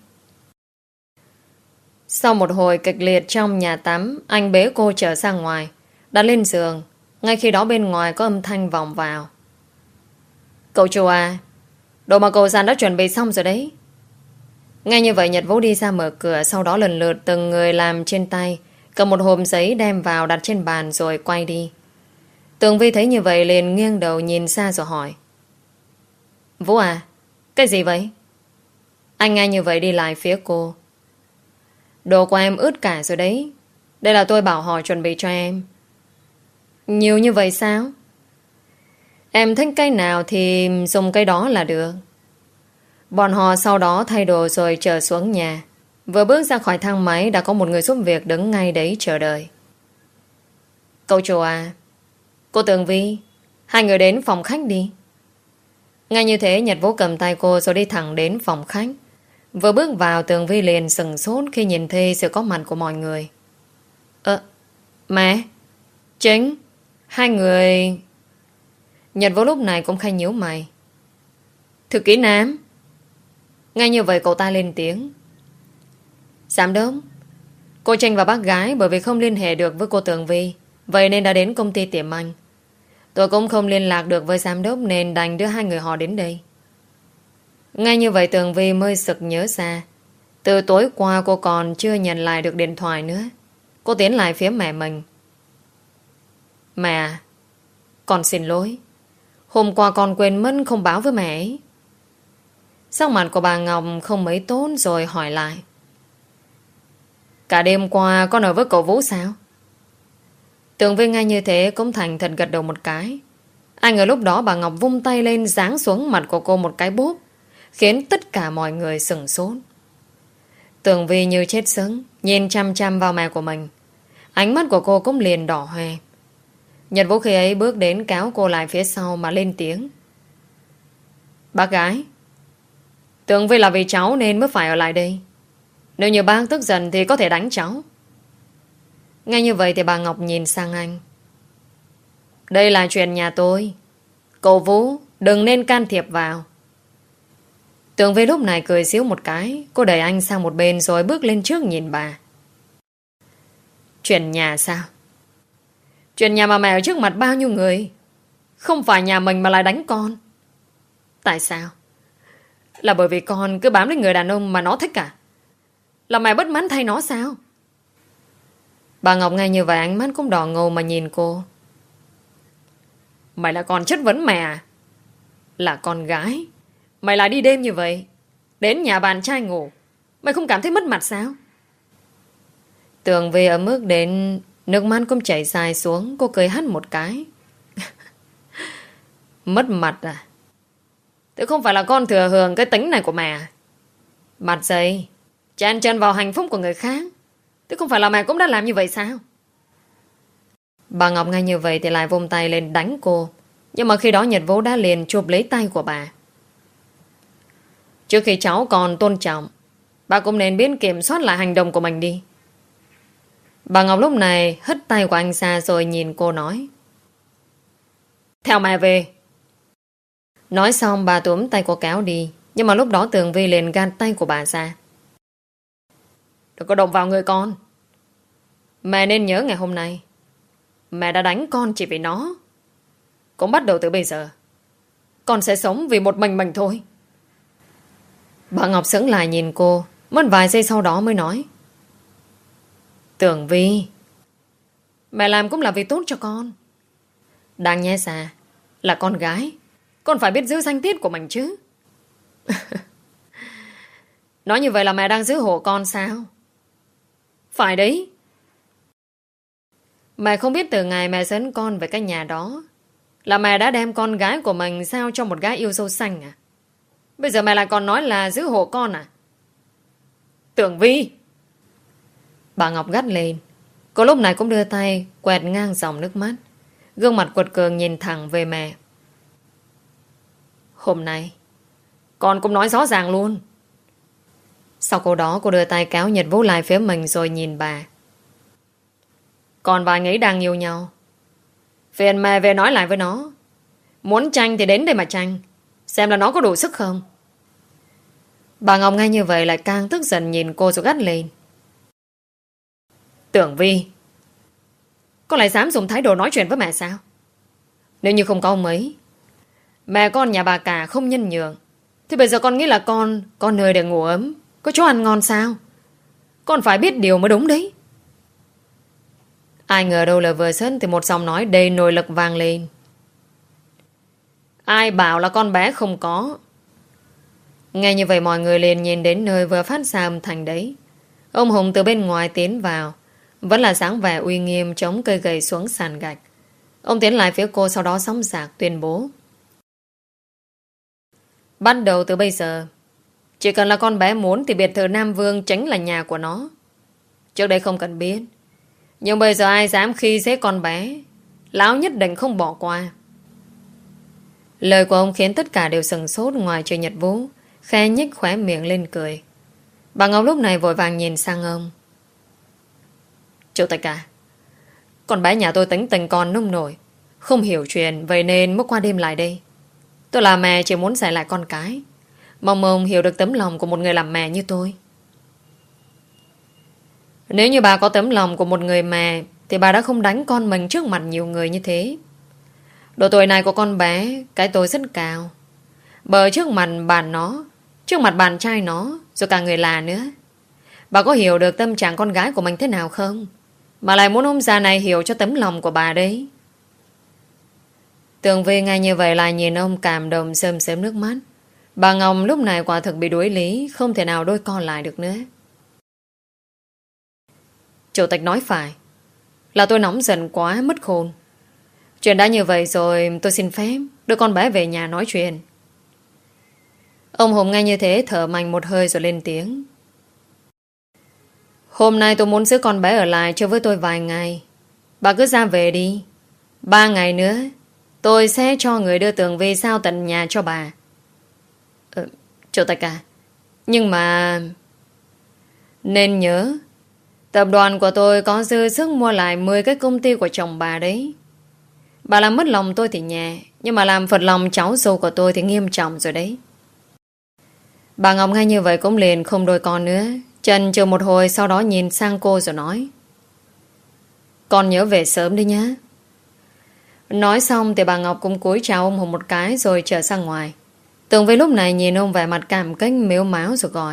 Sau một hồi kịch liệt trong nhà tắm, anh bế cô trở ra ngoài, đặt lên giường. Ngay khi đó bên ngoài có âm thanh vọng vào. Cậu chủ à, đồ mà cậu dặn đã chuẩn bị xong rồi đấy. Ngay như vậy Nhật Vũ đi ra mở cửa, sau đó lần lượt từng người làm trên tay, cầm một hộp giấy đem vào đặt trên bàn rồi quay đi. Tường Vi thấy như vậy liền nghiêng đầu nhìn xa rồi hỏi. Vũ à, cái gì vậy? Anh nghe như vậy đi lại phía cô. Đồ của em ướt cả rồi đấy. Đây là tôi bảo họ chuẩn bị cho em. Nhiều như vậy sao? Em thích cái nào thì dùng cái đó là được. Bọn họ sau đó thay đồ rồi trở xuống nhà. Vừa bước ra khỏi thang máy đã có một người giúp việc đứng ngay đấy chờ đợi. Cậu chủ à, cô Tường Vi, hai người đến phòng khách đi. Ngay như thế Nhật Vũ cầm tay cô rồi đi thẳng đến phòng khách. Vừa bước vào Tường Vi liền sừng sốt khi nhìn thấy sự có mặt của mọi người. Ơ, mẹ, Chính, hai người... Nhật Vũ lúc này cũng khai nhíu mày. Thư ký Nam. Ngay như vậy cậu ta lên tiếng. Giám đốc, cô Tranh và bác gái bởi vì không liên hệ được với cô Tường Vi, vậy nên đã đến công ty Tiệm Anh. Tôi cũng không liên lạc được với giám đốc nên đành đưa hai người họ đến đây. Ngay như vậy Tường Vi mới sực nhớ ra. Từ tối qua cô còn chưa nhận lại được điện thoại nữa. Cô tiến lại phía mẹ mình. Mẹ à, con xin lỗi. Hôm qua con quên mất không báo với mẹ ấy. Sắc mặt của bà Ngọc không mấy tốt rồi hỏi lại. Cả đêm qua con ở với cậu Vũ sao? Tường Vi ngay như thế cũng thành thật gật đầu một cái. Ai ngờ lúc đó bà Ngọc vung tay lên giáng xuống mặt của cô một cái bốp, khiến tất cả mọi người sửng sốt. Tường Vi như chết sững, nhìn chăm chăm vào mẹ của mình. Ánh mắt của cô cũng liền đỏ hoe. Nhật Vũ khi ấy bước đến kéo cô lại phía sau mà lên tiếng. Bác gái, Tường Vi là vì cháu nên mới phải ở lại đây. Nếu như bác tức giận thì có thể đánh cháu. Ngay như vậy thì bà Ngọc nhìn sang anh. Đây là chuyện nhà tôi. Cậu Vũ đừng nên can thiệp vào. Tường Vi lúc này cười xíu một cái. Cô đẩy anh sang một bên rồi bước lên trước nhìn bà. Chuyện nhà sao? Chuyện nhà mà mẹ ở trước mặt bao nhiêu người. Không phải nhà mình mà lại đánh con. Tại sao? Là bởi vì con cứ bám lấy người đàn ông mà nó thích à? Là mẹ bất mãn thay nó sao? Bà Ngọc nghe như vậy ánh mắt cũng đỏ ngầu mà nhìn cô. Mày là con chất vấn mẹ à? Là con gái mày lại đi đêm như vậy, đến nhà bạn trai ngủ, mày không cảm thấy mất mặt sao? Tường Vi ở mức đến nước mắt cũng chảy dài xuống. Cô cười hắt một cái. Mất mặt à? Thế không phải là con thừa hưởng cái tính này của mẹ à? Mặt dày chen chân vào hạnh phúc của người khác. Thế không phải là mẹ cũng đã làm như vậy sao? Bà Ngọc nghe như vậy thì lại vung tay lên đánh cô. Nhưng mà khi đó Nhật Vũ đã liền chụp lấy tay của bà. Trước khi cháu còn tôn trọng, bà cũng nên biết kiểm soát lại hành động của mình đi. Bà Ngọc lúc này hất tay của anh ra rồi nhìn cô nói. Theo mẹ về. Nói xong bà túm tay cô kéo đi. Nhưng mà lúc đó Tường Vi liền gạt tay của bà ra. Đừng có động vào người con. Mẹ nên nhớ ngày hôm nay mẹ đã đánh con chỉ vì nó. Cũng bắt đầu từ bây giờ con sẽ sống vì một mình mình thôi. Bà Ngọc sững lại nhìn cô. Mất vài giây sau đó mới nói. Tường Vi, mẹ làm cũng là vì tốt cho con. Đang nhé xa là con gái, con phải biết giữ danh tiết của mình chứ. Nói như vậy là mẹ đang giữ hộ con sao? Phải đấy. Mẹ không biết từ ngày mẹ dẫn con về cái nhà đó là mẹ đã đem con gái của mình giao cho một gái yêu dâu xanh à? Bây giờ mẹ lại còn nói là giữ hộ con à? Tường Vi! Bà Ngọc gắt lên. Cô lúc này cũng đưa tay quẹt ngang dòng nước mắt. Gương mặt quật cường nhìn thẳng về mẹ. Hôm nay con cũng nói rõ ràng luôn. Sau câu đó cô đưa tay kéo Nhật Vũ lại phía mình rồi nhìn bà. Con và anh ấy đang yêu nhau. Phiền mẹ về nói lại với nó. Muốn tranh thì đến đây mà tranh. Xem là nó có đủ sức không. Bà Ngọc nghe như vậy lại càng tức giận nhìn cô rồi gắt lên. Tưởng Vi, con lại dám dùng thái độ nói chuyện với mẹ sao? Nếu như không có ông ấy, mẹ con nhà bà cả không nhân nhường, thì bây giờ con nghĩ là con Có nơi để ngủ ấm, có chỗ ăn ngon sao? Con phải biết điều mới đúng đấy. Ai ngờ đâu là vừa sân thì một giọng nói đầy nội lực vang lên. Ai bảo là con bé không có? Nghe như vậy mọi người liền nhìn đến nơi vừa phát ra âm thanh đấy. Ông Hùng từ bên ngoài tiến vào, vẫn là dáng vẻ uy nghiêm chống cây gậy xuống sàn gạch. Ông tiến lại phía cô, sau đó sóng sạc tuyên bố. Bắt đầu từ bây giờ, chỉ cần là con bé muốn thì biệt thự Nam Vương chính là nhà của nó. Trước đây không cần biết, nhưng bây giờ ai dám khi dễ con bé, lão nhất định không bỏ qua. Lời của ông khiến tất cả đều sừng sốt ngoài trừ Nhật Vũ, khẽ nhếch khóe miệng lên cười. Bà Ngọc lúc này vội vàng nhìn sang ông. Chủ tịch à, con bé nhà tôi tính tình còn nông nổi, không hiểu chuyện, vậy nên mới qua đêm lại đây. Tôi là mẹ chỉ muốn dạy lại con cái, mong ông hiểu được tấm lòng của một người làm mẹ như tôi. Nếu như bà có tấm lòng của một người mẹ thì bà đã không đánh con mình trước mặt nhiều người như thế. Độ tuổi này của con bé, cái tôi rất cao. Bởi trước mặt bạn nó, trước mặt bạn trai nó, rồi cả người là nữa. Bà có hiểu được tâm trạng con gái của mình thế nào không? Mà lại muốn ông già này hiểu cho tấm lòng của bà đấy. Tường Vi ngay như vậy lại nhìn ông cảm động rơm rớm nước mắt. Bà Ngọc lúc này quả thực bị đuối lý, không thể nào đôi co lại được nữa. Chủ tịch nói phải, là tôi nóng giận quá mất khôn. Chuyện đã như vậy rồi, tôi xin phép đưa con bé về nhà nói chuyện. Ông Hùng nghe như thế thở mạnh một hơi rồi lên tiếng. Hôm nay tôi muốn giữ con bé ở lại chơi với tôi vài ngày. Bà cứ ra về đi. Ba ngày nữa tôi sẽ cho người đưa Tường Vi sao tận nhà cho bà. ờ, Chủ tịch à, nhưng mà nên nhớ, tập đoàn của tôi có dư sức mua lại mười cái công ty của chồng bà đấy. Bà làm mất lòng tôi thì nhẹ, nhưng mà làm phật lòng cháu dâu của tôi thì nghiêm trọng rồi đấy. Bà Ngọc nghe như vậy cũng liền không đôi con nữa. Trần chờ một hồi, sau đó nhìn sang cô rồi nói. Con nhớ về sớm đi nhé. Nói xong thì bà Ngọc cũng cúi chào ông Hùng một cái rồi trở sang ngoài. Tường Vi lúc này nhìn ông vẻ mặt cảm kích mếu máo rồi gọi.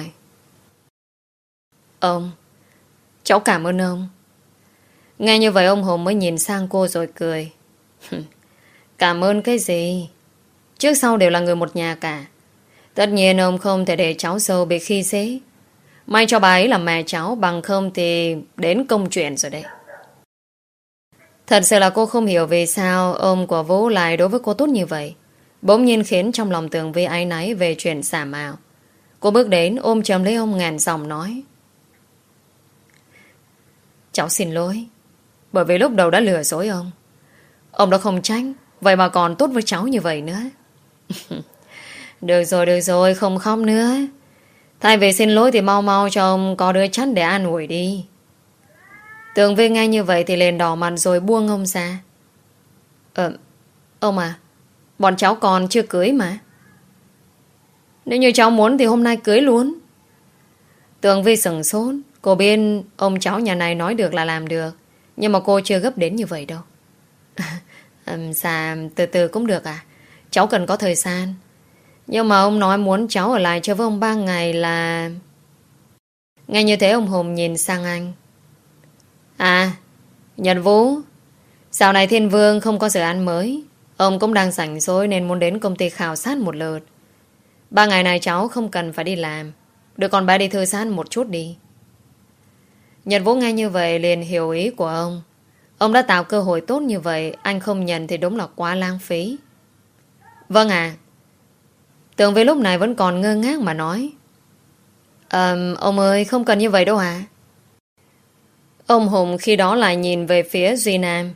Ông, cháu cảm ơn ông. Nghe như vậy ông Hùng mới nhìn sang cô rồi cười. Cảm ơn cái gì? Trước sau đều là người một nhà cả. Tất nhiên ông không thể để cháu dâu bị khi dễ. May cho bà ấy là mẹ cháu, bằng không thì đến công chuyện rồi đấy. Thật sự là cô không hiểu vì sao ông của Vũ lại đối với cô tốt như vậy. Bỗng nhiên khiến trong lòng Tường Vi áy náy về chuyện xả mạo. Cô bước đến ôm chầm lấy ông ngàn dòng nói. Cháu xin lỗi, bởi vì lúc đầu đã lừa dối ông. Ông đã không trách, vậy mà còn tốt với cháu như vậy nữa. Được rồi, được rồi, không khóc nữa. Thay vì xin lỗi thì mau mau cho ông có đứa chắt để an ủi đi. Tường Vi nghe như vậy thì liền đỏ mặt rồi buông ông ra. Ờ, ông à, bọn cháu còn chưa cưới mà. Nếu như cháu muốn thì hôm nay cưới luôn. Tường Vi sửng sốt. Cô biết ông cháu nhà này nói được là làm được, nhưng mà cô chưa gấp đến như vậy đâu. Dạ, từ từ cũng được à. Cháu cần có thời gian. Nhưng mà ông nói muốn cháu ở lại chơi với ông ba ngày là... Nghe như thế ông Hùng nhìn sang anh. À, Nhật Vũ, dạo này Thiên Vương không có dự án mới. Ông cũng đang rảnh rỗi nên muốn đến công ty khảo sát một lượt. Ba ngày này cháu không cần phải đi làm. Đưa con bé đi thư giãn một chút đi. Nhật Vũ nghe như vậy liền hiểu ý của ông. Ông đã tạo cơ hội tốt như vậy, anh không nhận thì đúng là quá lãng phí. Vâng ạ. À. Tường Vi lúc này vẫn còn ngơ ngác mà nói. Ờ, ông ơi, không cần như vậy đâu hả? Ông Hùng khi đó lại nhìn về phía Duy Nam.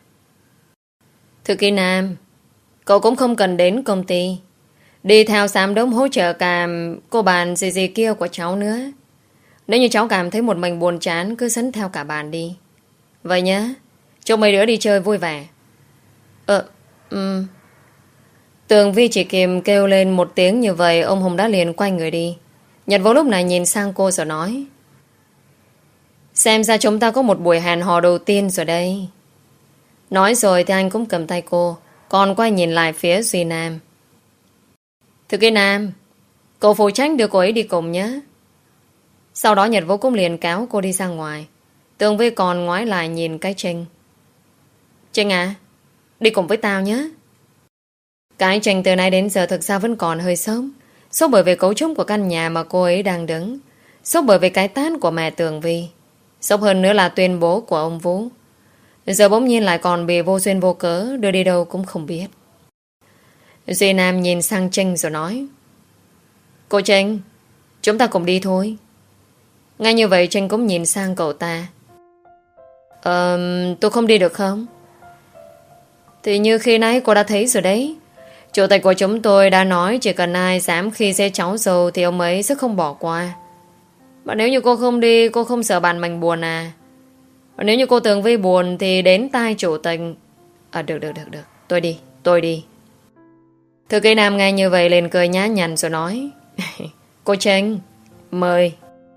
Thư ký Nam, cậu cũng không cần đến công ty. Đi theo giám đốc hỗ trợ cả cô bạn gì gì kia của cháu nữa. Nếu như cháu cảm thấy một mình buồn chán, cứ dẫn theo cả bạn đi. Vậy nhé, chúc mấy đứa đi chơi vui vẻ. Ờ, um. Tường Vi chỉ kìm kêu lên một tiếng như vậy, ông Hùng đã liền quay người đi. Nhật Vũ lúc này nhìn sang cô rồi nói. Xem ra chúng ta có một buổi hẹn hò đầu tiên rồi đây. Nói rồi thì anh cũng cầm tay cô, còn quay nhìn lại phía Duy Nam. Thư ký Nam, cậu phụ trách đưa cô ấy đi cùng nhé. Sau đó Nhật Vũ cũng liền cáo cô đi ra ngoài. Tường Vi còn ngoái lại nhìn cái Trinh. Trinh à, đi cùng với tao nhé. Cái Trinh từ nay đến giờ thực ra vẫn còn hơi sớm. Sốc bởi vì cấu trúc của căn nhà mà cô ấy đang đứng. Sốc bởi vì cái tát của mẹ Tường Vi. Sốc hơn nữa là tuyên bố của ông Vũ. Giờ bỗng nhiên lại còn bị vô duyên vô cớ đưa đi đâu cũng không biết. Duy Nam nhìn sang Trinh rồi nói. Cô Trinh, chúng ta cùng đi thôi. Ngay như vậy Trinh cũng nhìn sang cậu ta. Ờ, tôi không đi được không? Thì như khi nãy cô đã thấy rồi đấy. Chủ tịch của chúng tôi đã nói chỉ cần ai dám khi dễ cháu dâu thì ông ấy sẽ không bỏ qua. Mà nếu như cô không đi, cô không sợ bạn mình buồn à? Và nếu như cô Tường Vi buồn thì đến tai chủ tịch. À được được được được, tôi đi, tôi đi. Thư ký Nam nghe như vậy liền cười nhá nhặn rồi nói. Cô Trinh, mời.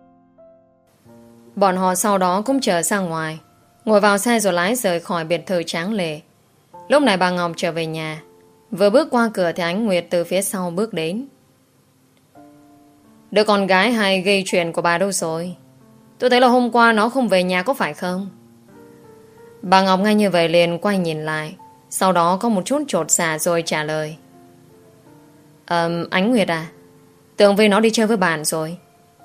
Bọn họ sau đó cũng trở ra ngoài, ngồi vào xe rồi lái rời khỏi biệt thự tráng lệ. Lúc này bà Ngọc trở về nhà. Vừa bước qua cửa thì Ánh Nguyệt từ phía sau bước đến. Đứa con gái hay gây chuyện của bà đâu rồi? Tôi thấy là hôm qua nó không về nhà có phải không? Bà Ngọc nghe như vậy liền quay nhìn lại. Sau đó có một chút chột dạ rồi trả lời. Ờ, Ánh Nguyệt à, Tường Vi nó đi chơi với bạn rồi.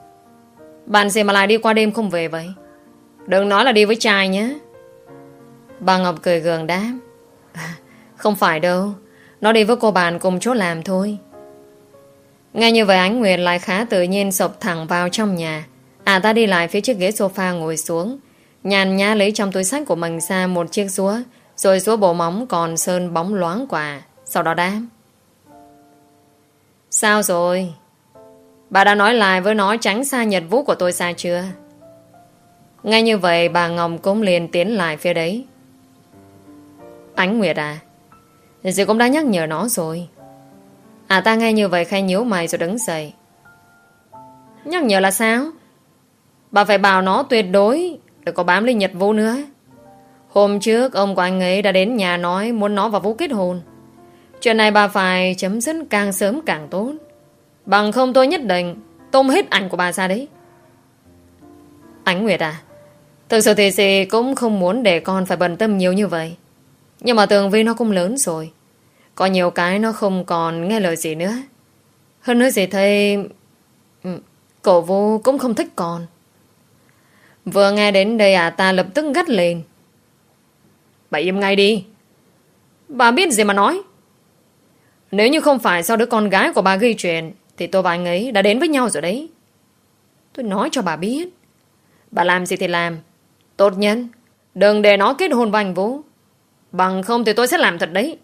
Bạn gì mà lại đi qua đêm không về vậy? Đừng nói là đi với trai nhé. Bà Ngọc cười gượng đáp. Không phải đâu, nó đi với cô bạn cùng chỗ làm thôi. Nghe như vậy Ánh Nguyệt lại khá tự nhiên sộc thẳng vào trong nhà. À ta đi lại phía chiếc ghế sofa ngồi xuống, nhàn nhã lấy trong túi xách của mình ra một chiếc rúa, rồi rúa bộ móng còn sơn bóng loáng quả. Sau đó đáp. Sao rồi? Bà đã nói lại với nó tránh xa Nhật Vũ của tôi xa chưa? Ngay như vậy bà Ngọc cũng liền tiến lại phía đấy. Ánh Nguyệt à, dì cũng đã nhắc nhở nó rồi. À ta nghe như vậy khai nhíu mày rồi đứng dậy. Nhắc nhở là sao? Bà phải bảo nó tuyệt đối đừng có bám lên Nhật Vũ nữa. Hôm trước ông của anh ấy đã đến nhà nói muốn nó và Vũ kết hôn. Chuyện này bà phải chấm dứt càng sớm càng tốt. Bằng không tôi nhất định tôm hết ảnh của bà ra đấy. Ánh Nguyệt à, thực sự thì dì cũng không muốn để con phải bận tâm nhiều như vậy. Nhưng mà Tường Vi nó cũng lớn rồi, có nhiều cái nó không còn nghe lời gì nữa. Hơn nữa dì thấy cổ Vũ cũng không thích con. Vừa nghe đến đây à ta lập tức gắt lên. Bà im ngay đi. Bà biết gì mà nói. Nếu như không phải do đứa con gái của bà gây chuyện thì tôi và anh ấy đã đến với nhau rồi đấy. Tôi nói cho bà biết, bà làm gì thì làm, tốt nhất đừng để nó kết hôn với anh Vũ. Bằng không thì tôi sẽ làm thật đấy.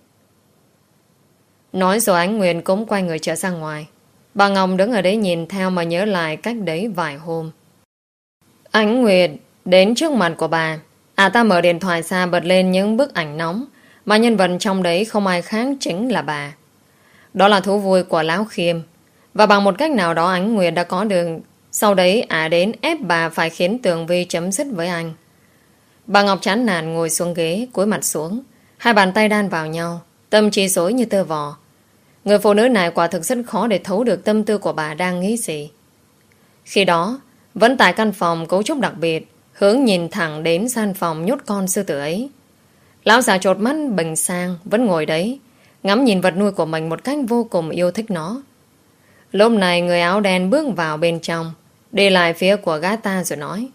Nói rồi Ánh Nguyệt cũng quay người trở ra ngoài. Bà Ngọc đứng ở đấy nhìn theo mà nhớ lại cách đấy vài hôm. Ánh Nguyệt đến trước mặt của bà. À ta mở điện thoại ra bật lên những bức ảnh nóng, mà nhân vật trong đấy không ai khác chính là bà. Đó là thú vui của Lão Khiêm. Và bằng một cách nào đó Ánh Nguyệt đã có được. Sau đấy à đến ép bà phải khiến Tường Vi chấm dứt với anh. Bà Ngọc chán nản ngồi xuống ghế, cúi mặt xuống, hai bàn tay đan vào nhau, tâm trí rối như tơ vò. Người phụ nữ này quả thực rất khó để thấu được tâm tư của bà đang nghĩ gì. Khi đó vẫn tại căn phòng cấu trúc đặc biệt, hướng nhìn thẳng đến gian phòng nhốt con sư tử ấy. Lão già chột mắt bình sang vẫn ngồi đấy, ngắm nhìn vật nuôi của mình một cách vô cùng yêu thích nó. Lúc này người áo đen bước vào bên trong, đi lại phía của gã ta rồi nói.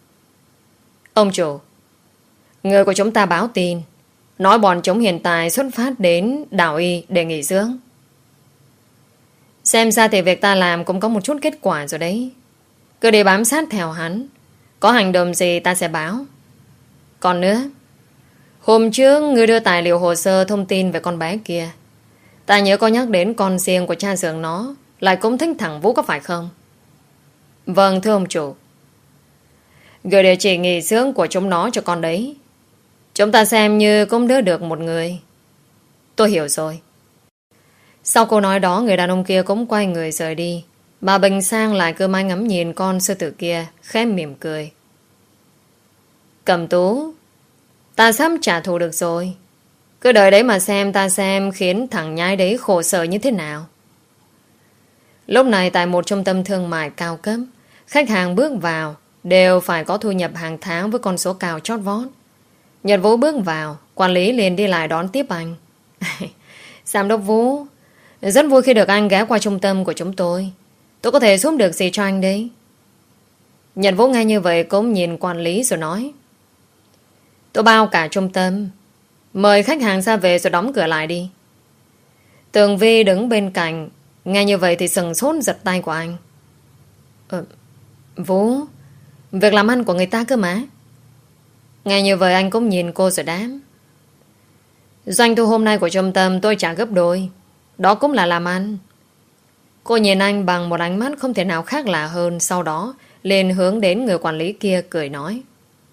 Ông chủ, người của chúng ta báo tin, nói bọn chúng hiện tại xuất phát đến đảo Y để nghỉ dưỡng. Xem ra thì việc ta làm cũng có một chút kết quả rồi đấy. Cứ để bám sát theo hắn, có hành động gì ta sẽ báo. Còn nữa, hôm trước ngươi đưa tài liệu hồ sơ thông tin về con bé kia, ta nhớ có nhắc đến con riêng của cha dượng nó lại cũng thích thằng Vũ có phải không? Vâng thưa ông chủ. Gửi địa chỉ nghỉ dưỡng của chúng nó cho con đấy. Chúng ta xem như cũng đỡ được một người. Tôi hiểu rồi. Sau câu nói đó người đàn ông kia cũng quay người rời đi. Bà Bình Sang lại cứ mãi ngắm nhìn con sư tử kia, khẽ mỉm cười. Cẩm Tú, ta sắp trả thù được rồi. Cứ đợi đấy mà xem ta xem khiến thằng nhái đấy khổ sở như thế nào. Lúc này tại một trung tâm thương mại cao cấp, khách hàng bước vào đều phải có thu nhập hàng tháng với con số cao chót vót. Nhật Vũ bước vào, quản lý liền đi lại đón tiếp anh. Giám đốc Vũ, rất vui khi được anh ghé qua trung tâm của chúng tôi. Tôi có thể giúp được gì cho anh đấy? Nhật Vũ nghe như vậy cũng nhìn quản lý rồi nói. Tôi bao cả trung tâm. Mời khách hàng ra về rồi đóng cửa lại đi. Tường Vi đứng bên cạnh, nghe như vậy thì sừng sốt giật tay của anh. Ờ, Vũ, việc làm ăn của người ta cơ mà. Nghe như vậy anh cũng nhìn cô rồi đáp. Doanh thu hôm nay của trung tâm tôi trả gấp đôi. Đó cũng là làm ăn. Cô nhìn anh bằng một ánh mắt không thể nào khác lạ hơn. Sau đó liền hướng đến người quản lý kia cười nói.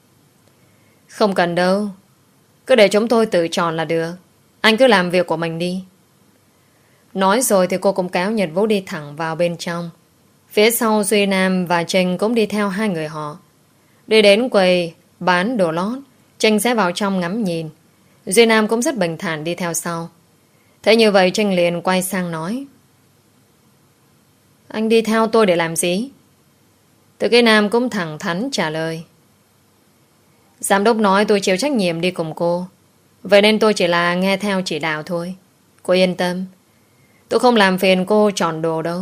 Không cần đâu, cứ để chúng tôi tự chọn là được. Anh cứ làm việc của mình đi. Nói rồi thì cô cũng kéo Nhật Vũ đi thẳng vào bên trong. Phía sau Duy Nam và Trinh cũng đi theo hai người họ. Đi đến quầy bán đồ lót, Trinh sẽ vào trong ngắm nhìn. Duy Nam cũng rất bình thản đi theo sau. Thế như vậy Trinh liền quay sang nói. Anh đi theo tôi để làm gì? Từ cái Nam cũng thẳng thắn trả lời. Giám đốc nói tôi chịu trách nhiệm đi cùng cô, vậy nên tôi chỉ là nghe theo chỉ đạo thôi. Cô yên tâm, tôi không làm phiền cô chọn đồ đâu.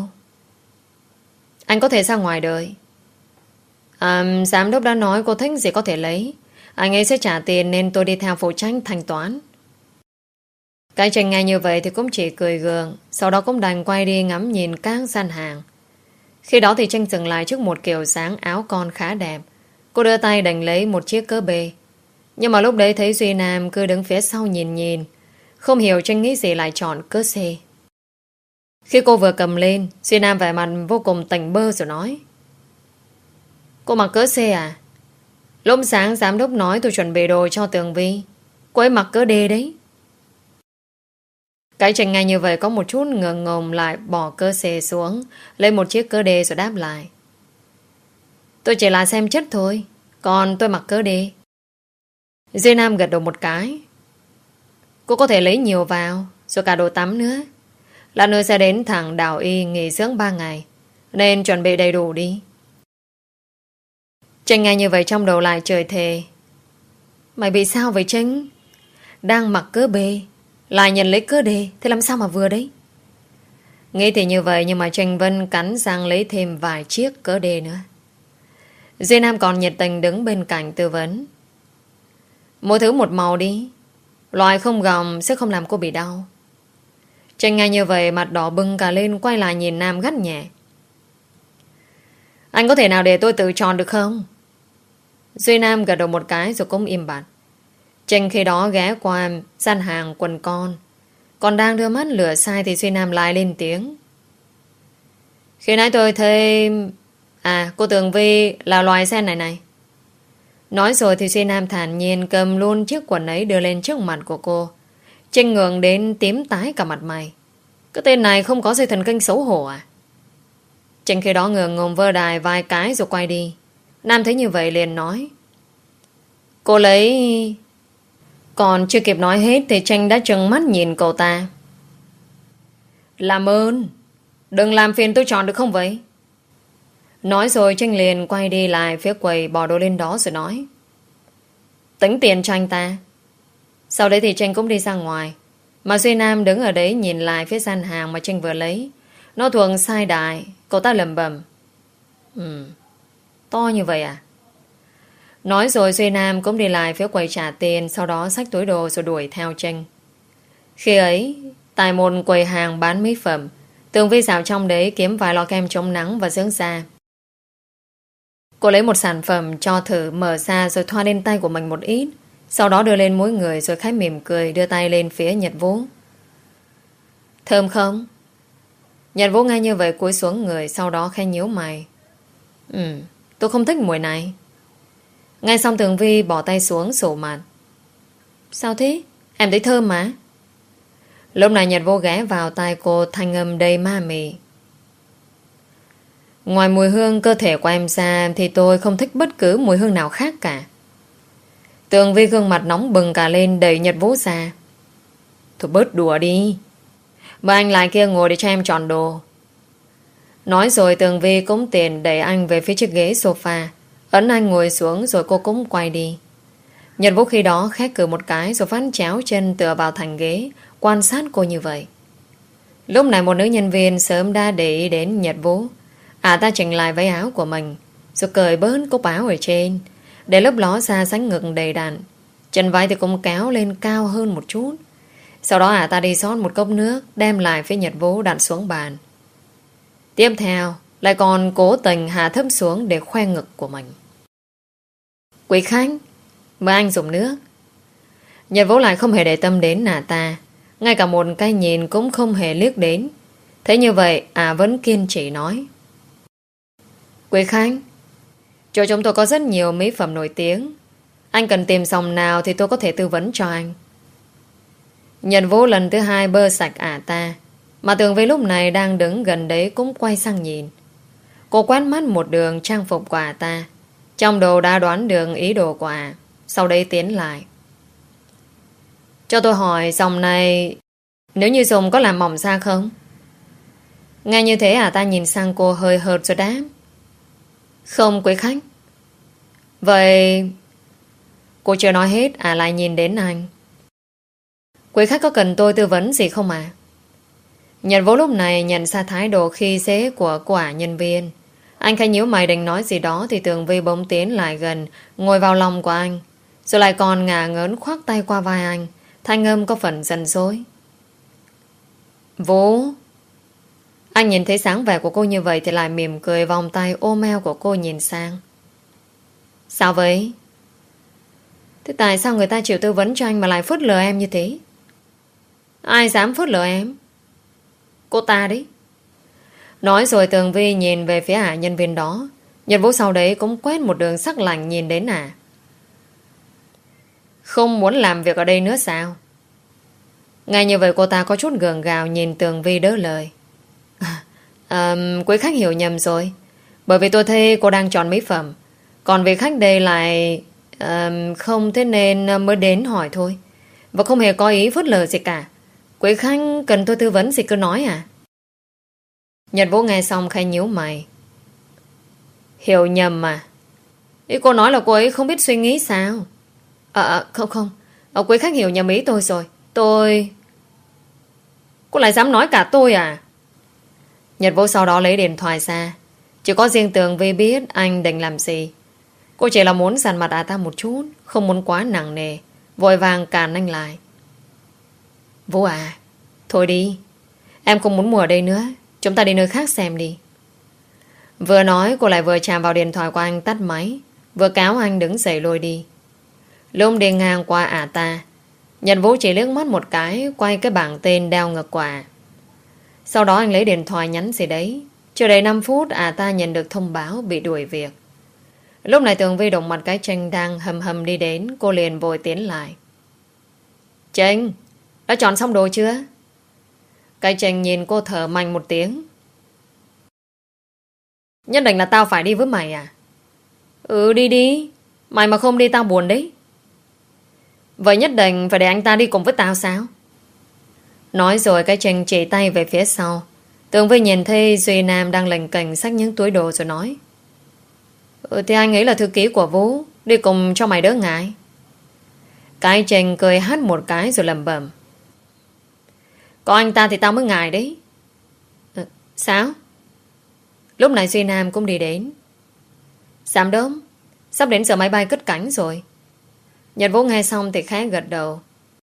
Anh có thể ra ngoài đợi. À, giám đốc đã nói cô thích gì có thể lấy. Anh ấy sẽ trả tiền nên tôi đi theo phụ trách thanh toán. Cái Tranh nghe như vậy thì cũng chỉ cười gượng. Sau đó cũng đành quay đi ngắm nhìn các gian hàng. Khi đó thì Tranh dừng lại trước một kiểu dáng áo con khá đẹp. Cô đưa tay đành lấy một chiếc cớ bê. Nhưng mà lúc đấy thấy Duy Nam cứ đứng phía sau nhìn nhìn. Không hiểu Tranh nghĩ gì lại chọn cớ C. Khi cô vừa cầm lên, Duy Nam vẻ mặt vô cùng tỉnh bơ rồi nói: Cô mặc cớ C à? Lúc sáng giám đốc nói tôi chuẩn bị đồ cho Tường Vi, cô ấy mặc cớ D đấy. Cái Tranh ngay như vậy có một chút ngượng ngùng, lại bỏ cớ C xuống, lấy một chiếc cớ D rồi đáp lại: Tôi chỉ là xem chất thôi, còn tôi mặc cớ D. Duy Nam gật đầu một cái: Cô có thể lấy nhiều vào, rồi cả đồ tắm nữa. Lát nữa sẽ đến thẳng Đảo Y nghỉ dưỡng ba ngày, nên chuẩn bị đầy đủ đi. Tranh nghe như vậy trong đầu lại trời thề: Mày bị sao vậy Tranh? Đang mặc cớ B lại nhận lấy cớ D, thế làm sao mà vừa đấy? Nghĩ thì như vậy, nhưng mà Tranh Vân cắn răng lấy thêm vài chiếc cớ D nữa. Duy Nam còn nhiệt tình đứng bên cạnh tư vấn: Mỗi thứ một màu đi, loại không gòng sẽ không làm cô bị đau. Tranh nghe như vậy mặt đỏ bừng cả lên, quay lại nhìn Nam gắt nhẹ: Anh có thể nào để tôi tự chọn được không? Duy Nam gật đầu một cái rồi cũng im bặt. Tranh khi đó ghé qua gian hàng quần con, còn đang đưa mắt lửa sai thì Duy Nam lại lên tiếng: Khi nãy tôi thấy... À, cô Tường Vi là loài sen này này. Nói rồi thì Duy Nam thản nhiên cầm luôn chiếc quần ấy đưa lên trước mặt của cô. Tranh ngượng đến tím tái cả mặt mày. Cái tên này không có dây thần kinh xấu hổ à? Tranh khi đó ngượng ngùng vơ đài vài cái rồi quay đi. Nam thấy như vậy liền nói: Cô lấy... Còn chưa kịp nói hết thì Tranh đã trừng mắt nhìn cậu ta: Làm ơn, đừng làm phiền tôi chọn được không vậy? Nói rồi Tranh liền quay đi lại phía quầy bỏ đồ lên đó rồi nói: Tính tiền cho anh ta. Sau đấy thì Tranh cũng đi ra ngoài, mà Duy Nam đứng ở đấy nhìn lại phía gian hàng mà Tranh vừa lấy. Nó thường sai đại. Cậu ta lầm bầm: Ừ, to như vậy à? Nói rồi Duy Nam cũng đi lại phía quầy trả tiền, sau đó xách túi đồ rồi đuổi theo Tranh. Khi ấy, tại một quầy hàng bán mỹ phẩm, Tường Vi dạo trong đấy kiếm vài lọ kem chống nắng và dưỡng da. Cô lấy một sản phẩm cho thử, mở ra rồi thoa lên tay của mình một ít, sau đó đưa lên mỗi người rồi khách mỉm cười đưa tay lên phía Nhật Vũ: Thơm không? Nhật Vũ nghe như vậy cúi xuống người, sau đó khẽ nhíu mày: Ừ, tôi không thích mùi này. Ngay xong Tường Vi bỏ tay xuống sổ mặt: Sao thế? Em thấy thơm mà. Lúc này Nhật Vũ ghé vào tai cô, thanh âm đầy ma mị: Ngoài mùi hương cơ thể của em ra thì tôi không thích bất cứ mùi hương nào khác cả. Tường Vi gương mặt nóng bừng cả lên, đẩy Nhật Vũ ra: Thôi bớt đùa đi, mời anh lại kia ngồi để cho em chọn đồ. Nói rồi Tường Vi cũng tiền đẩy anh về phía chiếc ghế sofa, ấn anh ngồi xuống rồi cô cũng quay đi. Nhật Vũ khi đó khét cử một cái rồi vắt chéo chân tựa vào thành ghế, quan sát cô như vậy. Lúc này một nữ nhân viên sớm đã để ý đến Nhật Vũ. À ta chỉnh lại váy áo của mình, rồi cởi bớt cúc áo ở trên, để lớp ló ra sánh ngực đầy đặn. Chân váy thì cũng kéo lên cao hơn một chút. Sau đó à ta đi xót một cốc nước, đem lại phía Nhật Vũ đặt xuống bàn. Tiếp theo lại còn cố tình hạ thấp xuống để khoe ngực của mình. Quý khách, mời anh dùng nước. Nhật Vũ lại không hề để tâm đến à ta, ngay cả một cái nhìn cũng không hề liếc đến. Thế như vậy à vẫn kiên trì nói: Quý khách, chỗ chúng tôi có rất nhiều mỹ phẩm nổi tiếng. Anh cần tìm dòng nào thì tôi có thể tư vấn cho anh. Nhật Vũ lần thứ hai bơ sạch ả ta, mà Tường Vi lúc này đang đứng gần đấy cũng quay sang nhìn. Cô quét mắt một đường trang phục của ả ta, trong đầu đã đoán được ý đồ của ả. Sau đấy tiến lại: Cho tôi hỏi dòng này nếu như dùng có làm mỏng da không? Nghe như thế ả ta nhìn sang cô hơi hợt rồi đáp: Không quý khách. Vậy... Cô chưa nói hết ả lại nhìn đến anh: Quý khách có cần tôi tư vấn gì không à? Nhật Vũ lúc này nhận ra thái độ khi dễ của quả nhân viên. Anh khẽ nhíu mày định nói gì đó thì Tường Vi bỗng tiến lại gần, ngồi vào lòng của anh, Rồi lại còn ngả ngớn khoác tay qua vai anh, thanh âm có phần giận dỗi. Vũ. Anh nhìn thấy sáng vẻ của cô như vậy thì lại mỉm cười, vòng tay ôm eo của cô nhìn sang. Sao vậy? Thế tại sao người ta chịu tư vấn cho anh mà lại phớt lờ em như thế? Ai dám phớt lờ em? Cô ta đấy. Nói rồi Tường Vi nhìn về phía ả nhân viên đó. Nhật Vũ sau đấy cũng quét một đường sắc lạnh nhìn đến ả. Không muốn làm việc ở đây nữa sao? Ngay như vậy cô ta có chút gượng gạo nhìn Tường Vi đỡ lời. À, à, quý khách hiểu nhầm rồi. Bởi vì tôi thấy cô đang chọn mỹ phẩm. Còn vị khách đây lại à, không, thế nên mới đến hỏi thôi. Và không hề có ý phớt lờ gì cả. Quý khách cần tôi tư vấn gì cứ nói à? Nhật Vũ nghe xong khẽ nhíu mày. Hiểu nhầm mà. Ý cô nói là cô ấy không biết suy nghĩ sao? À, không không à, quý khách hiểu nhầm ý tôi rồi. Tôi... Cô lại dám nói cả tôi à? Nhật Vũ sau đó lấy điện thoại ra. Chỉ có riêng Tường Vi biết anh định làm gì. Cô chỉ là muốn dằn mặt à ta một chút, không muốn quá nặng nề. Vội vàng cản anh lại. Vũ à, thôi đi. Em không muốn mua ở đây nữa. Chúng ta đi nơi khác xem đi. Vừa nói cô lại vừa chạm vào điện thoại của anh tắt máy, vừa cáo anh đứng dậy lôi đi. Lúc đi ngang qua ả ta, Nhật Vũ chỉ liếc mắt một cái, quay cái bảng tên đeo ngực quả. Sau đó anh lấy điện thoại nhắn gì đấy. Chưa đầy năm phút ả ta nhận được thông báo bị đuổi việc. Lúc này Tường Vi đụng mặt cái Tranh đang hầm hầm đi đến. Cô liền vội tiến lại. Tranh, đã chọn xong đồ chưa? Cái Tranh nhìn cô thở mạnh một tiếng. Nhất định là tao phải đi với mày à? Ừ, đi đi. Mày mà không đi tao buồn đấy. Vậy nhất định phải để anh ta đi cùng với tao sao? Nói rồi cái Tranh chỉ tay về phía sau. Tường Vi nhìn thấy Duy Nam đang lềnh kềnh xách những túi đồ rồi nói. Ừ, thì anh ấy là thư ký của Vũ, đi cùng cho mày đỡ ngại. Cái Tranh cười hát một cái rồi lẩm bẩm. Có anh ta thì tao mới ngại đấy. Ừ, sao? Lúc này Duy Nam cũng đi đến. Giám đốc, sắp đến giờ máy bay cất cánh rồi. Nhật Vũ nghe xong thì khẽ gật đầu.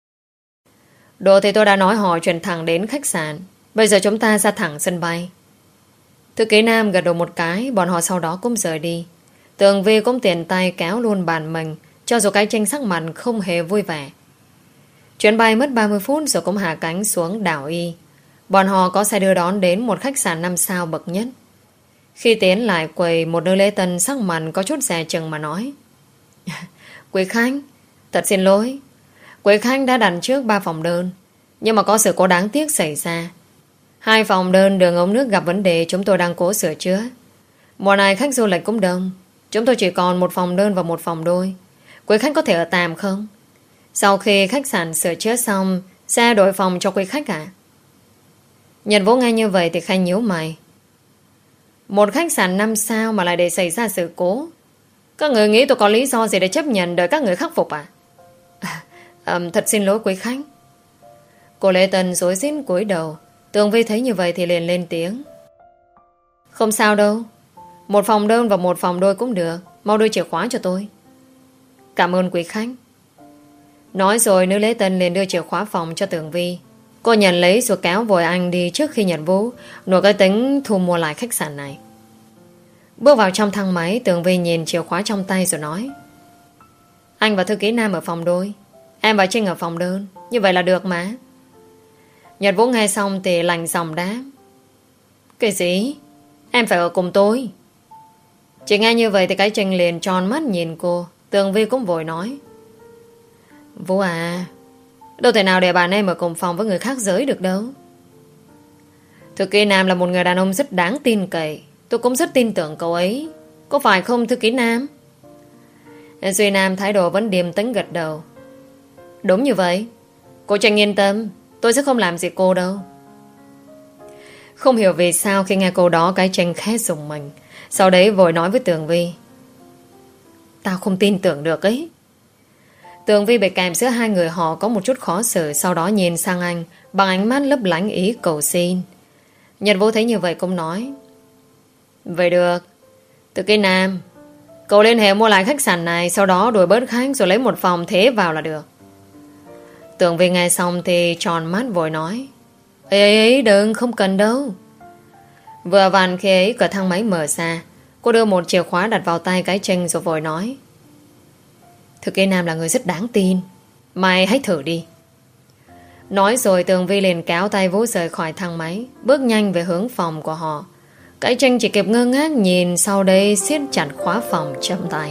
Đồ thì tôi đã nói họ chuyển thẳng đến khách sạn. Bây giờ chúng ta ra thẳng sân bay. Thư ký Nam gật đầu một cái. Bọn họ sau đó cũng rời đi. Tường Vi cũng tiền tay kéo luôn bàn mình, cho dù cái Tranh sắc mặt không hề vui vẻ. Chuyến bay mất ba mươi phút rồi cũng hạ cánh xuống đảo Y. Bọn họ có xe đưa đón đến một khách sạn năm sao bậc nhất. Khi tiến lại quầy, một nữ lễ tân sắc mặt có chút dè chừng mà nói. Quý khách, thật xin lỗi. Quý khách đã đặt trước ba phòng đơn, nhưng mà có sự cố đáng tiếc xảy ra. Hai phòng đơn đường ống nước gặp vấn đề, chúng tôi đang cố sửa chữa. Mùa này khách du lịch cũng đông, chúng tôi chỉ còn một phòng đơn và một phòng đôi. Quý khách có thể ở tạm không? Sau khi khách sạn sửa chữa xong, sẽ đổi phòng cho quý khách à? Nhật Vũ nghe như vậy thì khanh nhíu mày. Một khách sạn năm sao mà lại để xảy ra sự cố. Các người nghĩ tôi có lý do gì để chấp nhận đợi các người khắc phục à? À, à thật xin lỗi quý khách. Cô Lê Tân rối rít cúi đầu. Tường Vi thấy như vậy thì liền lên tiếng. Không sao đâu. Một phòng đơn và một phòng đôi cũng được. Mau đưa chìa khóa cho tôi. Cảm ơn quý khách. Nói rồi nữ lễ tân liền đưa chìa khóa phòng cho Tường Vi. Cô nhận lấy rồi kéo vội anh đi trước khi Nhật Vũ nổi cái tính thu mua lại khách sạn này. Bước vào trong thang máy, Tường Vi nhìn chìa khóa trong tay rồi nói. Anh và thư ký Nam ở phòng đôi, em và Trinh ở phòng đơn. Như vậy là được mà. Nhật Vũ nghe xong thì lành giọng đáp. Cái gì? Em phải ở cùng tôi. Chỉ nghe như vậy thì cái Trinh liền tròn mắt nhìn cô. Tường Vi cũng vội nói. Vũ à, đâu thể nào để bạn em ở cùng phòng với người khác giới được đâu. Thư ký Nam là một người đàn ông rất đáng tin cậy. Tôi cũng rất tin tưởng cậu ấy. Có phải không thư ký Nam? Duy Nam thái độ vẫn điềm tĩnh gật đầu. Đúng như vậy. Cô Trinh yên tâm, tôi sẽ không làm gì cô đâu. Không hiểu vì sao khi nghe câu đó cái Trinh khẽ rùng mình. Sau đấy vội nói với Tường Vi. Tao không tin tưởng được ấy. Tường Vi bị kèm giữa hai người họ có một chút khó xử. Sau đó nhìn sang anh bằng ánh mắt lấp lánh ý cầu xin. Nhật Vũ thấy như vậy cũng nói. Vậy được. Thư ký Nam, Cậu liên hệ mua lại khách sạn này, sau đó đuổi bớt khách rồi lấy một phòng thế vào là được. Tường Vi nghe xong thì tròn mắt vội nói: Ê ấy, ấy đừng, không cần đâu. Vừa vặn khi ấy cửa thang máy mở ra, cô đưa một chìa khóa đặt vào tay cái Trinh rồi vội nói: Thư ký Nam là người rất đáng tin, mày hãy thử đi. Nói rồi Tường Vi liền kéo tay Vũ rời khỏi thang máy, bước nhanh về hướng phòng của họ. Cái Trinh chỉ kịp ngơ ngác nhìn, sau đây siết chặt khóa phòng trong tay.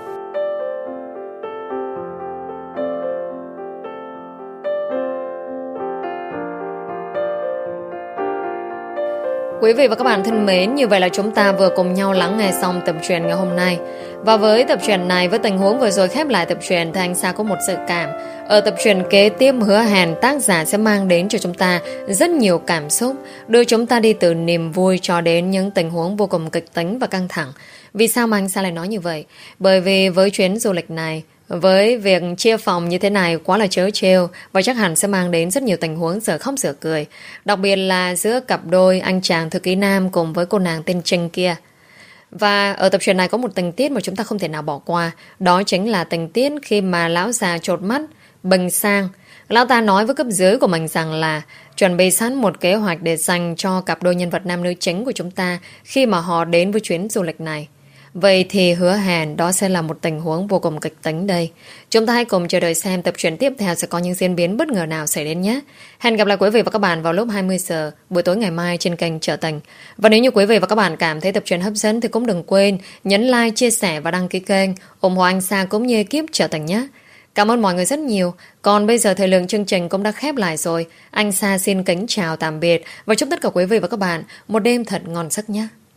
Quý vị và các bạn thân mến, như vậy là chúng ta vừa cùng nhau lắng nghe xong tập truyện ngày hôm nay. Và với tập truyện này, với tình huống vừa rồi khép lại tập truyện thì anh Sa có một dự cảm. Ở tập truyện kế tiếp hứa hẹn tác giả sẽ mang đến cho chúng ta rất nhiều cảm xúc, đưa chúng ta đi từ niềm vui cho đến những tình huống vô cùng kịch tính và căng thẳng. Vì sao mà anh Sa lại nói như vậy? Bởi vì với chuyến du lịch này, với việc chia phòng như thế này quá là trớ trêu, và chắc hẳn sẽ mang đến rất nhiều tình huống dở khóc dở cười, đặc biệt là giữa cặp đôi anh chàng thư ký Nam cùng với cô nàng tên Trinh kia. Và ở tập truyện này có một tình tiết mà chúng ta không thể nào bỏ qua, đó chính là tình tiết khi mà lão già chột mắt Bình Sang. Lão ta nói với cấp dưới của mình rằng là chuẩn bị sẵn một kế hoạch để dành cho cặp đôi nhân vật nam nữ chính của chúng ta khi mà họ đến với chuyến du lịch này. Vậy thì hứa hẹn đó sẽ là một tình huống vô cùng kịch tính đây. Chúng ta hãy cùng chờ đợi xem tập truyện tiếp theo sẽ có những diễn biến bất ngờ nào xảy đến nhé. Hẹn gặp lại quý vị và các bạn vào lúc hai mươi giờ buổi tối ngày mai trên kênh Trở Tình. Và nếu như quý vị và các bạn cảm thấy tập truyện hấp dẫn thì cũng đừng quên nhấn like, chia sẻ và đăng ký kênh, ủng hộ anh Sa cũng như ekip Trở Tình nhé. Cảm ơn mọi người rất nhiều. Còn bây giờ thời lượng chương trình cũng đã khép lại rồi. Anh Sa xin kính chào tạm biệt và chúc tất cả quý vị và các bạn một đêm thật ngon giấc nhé.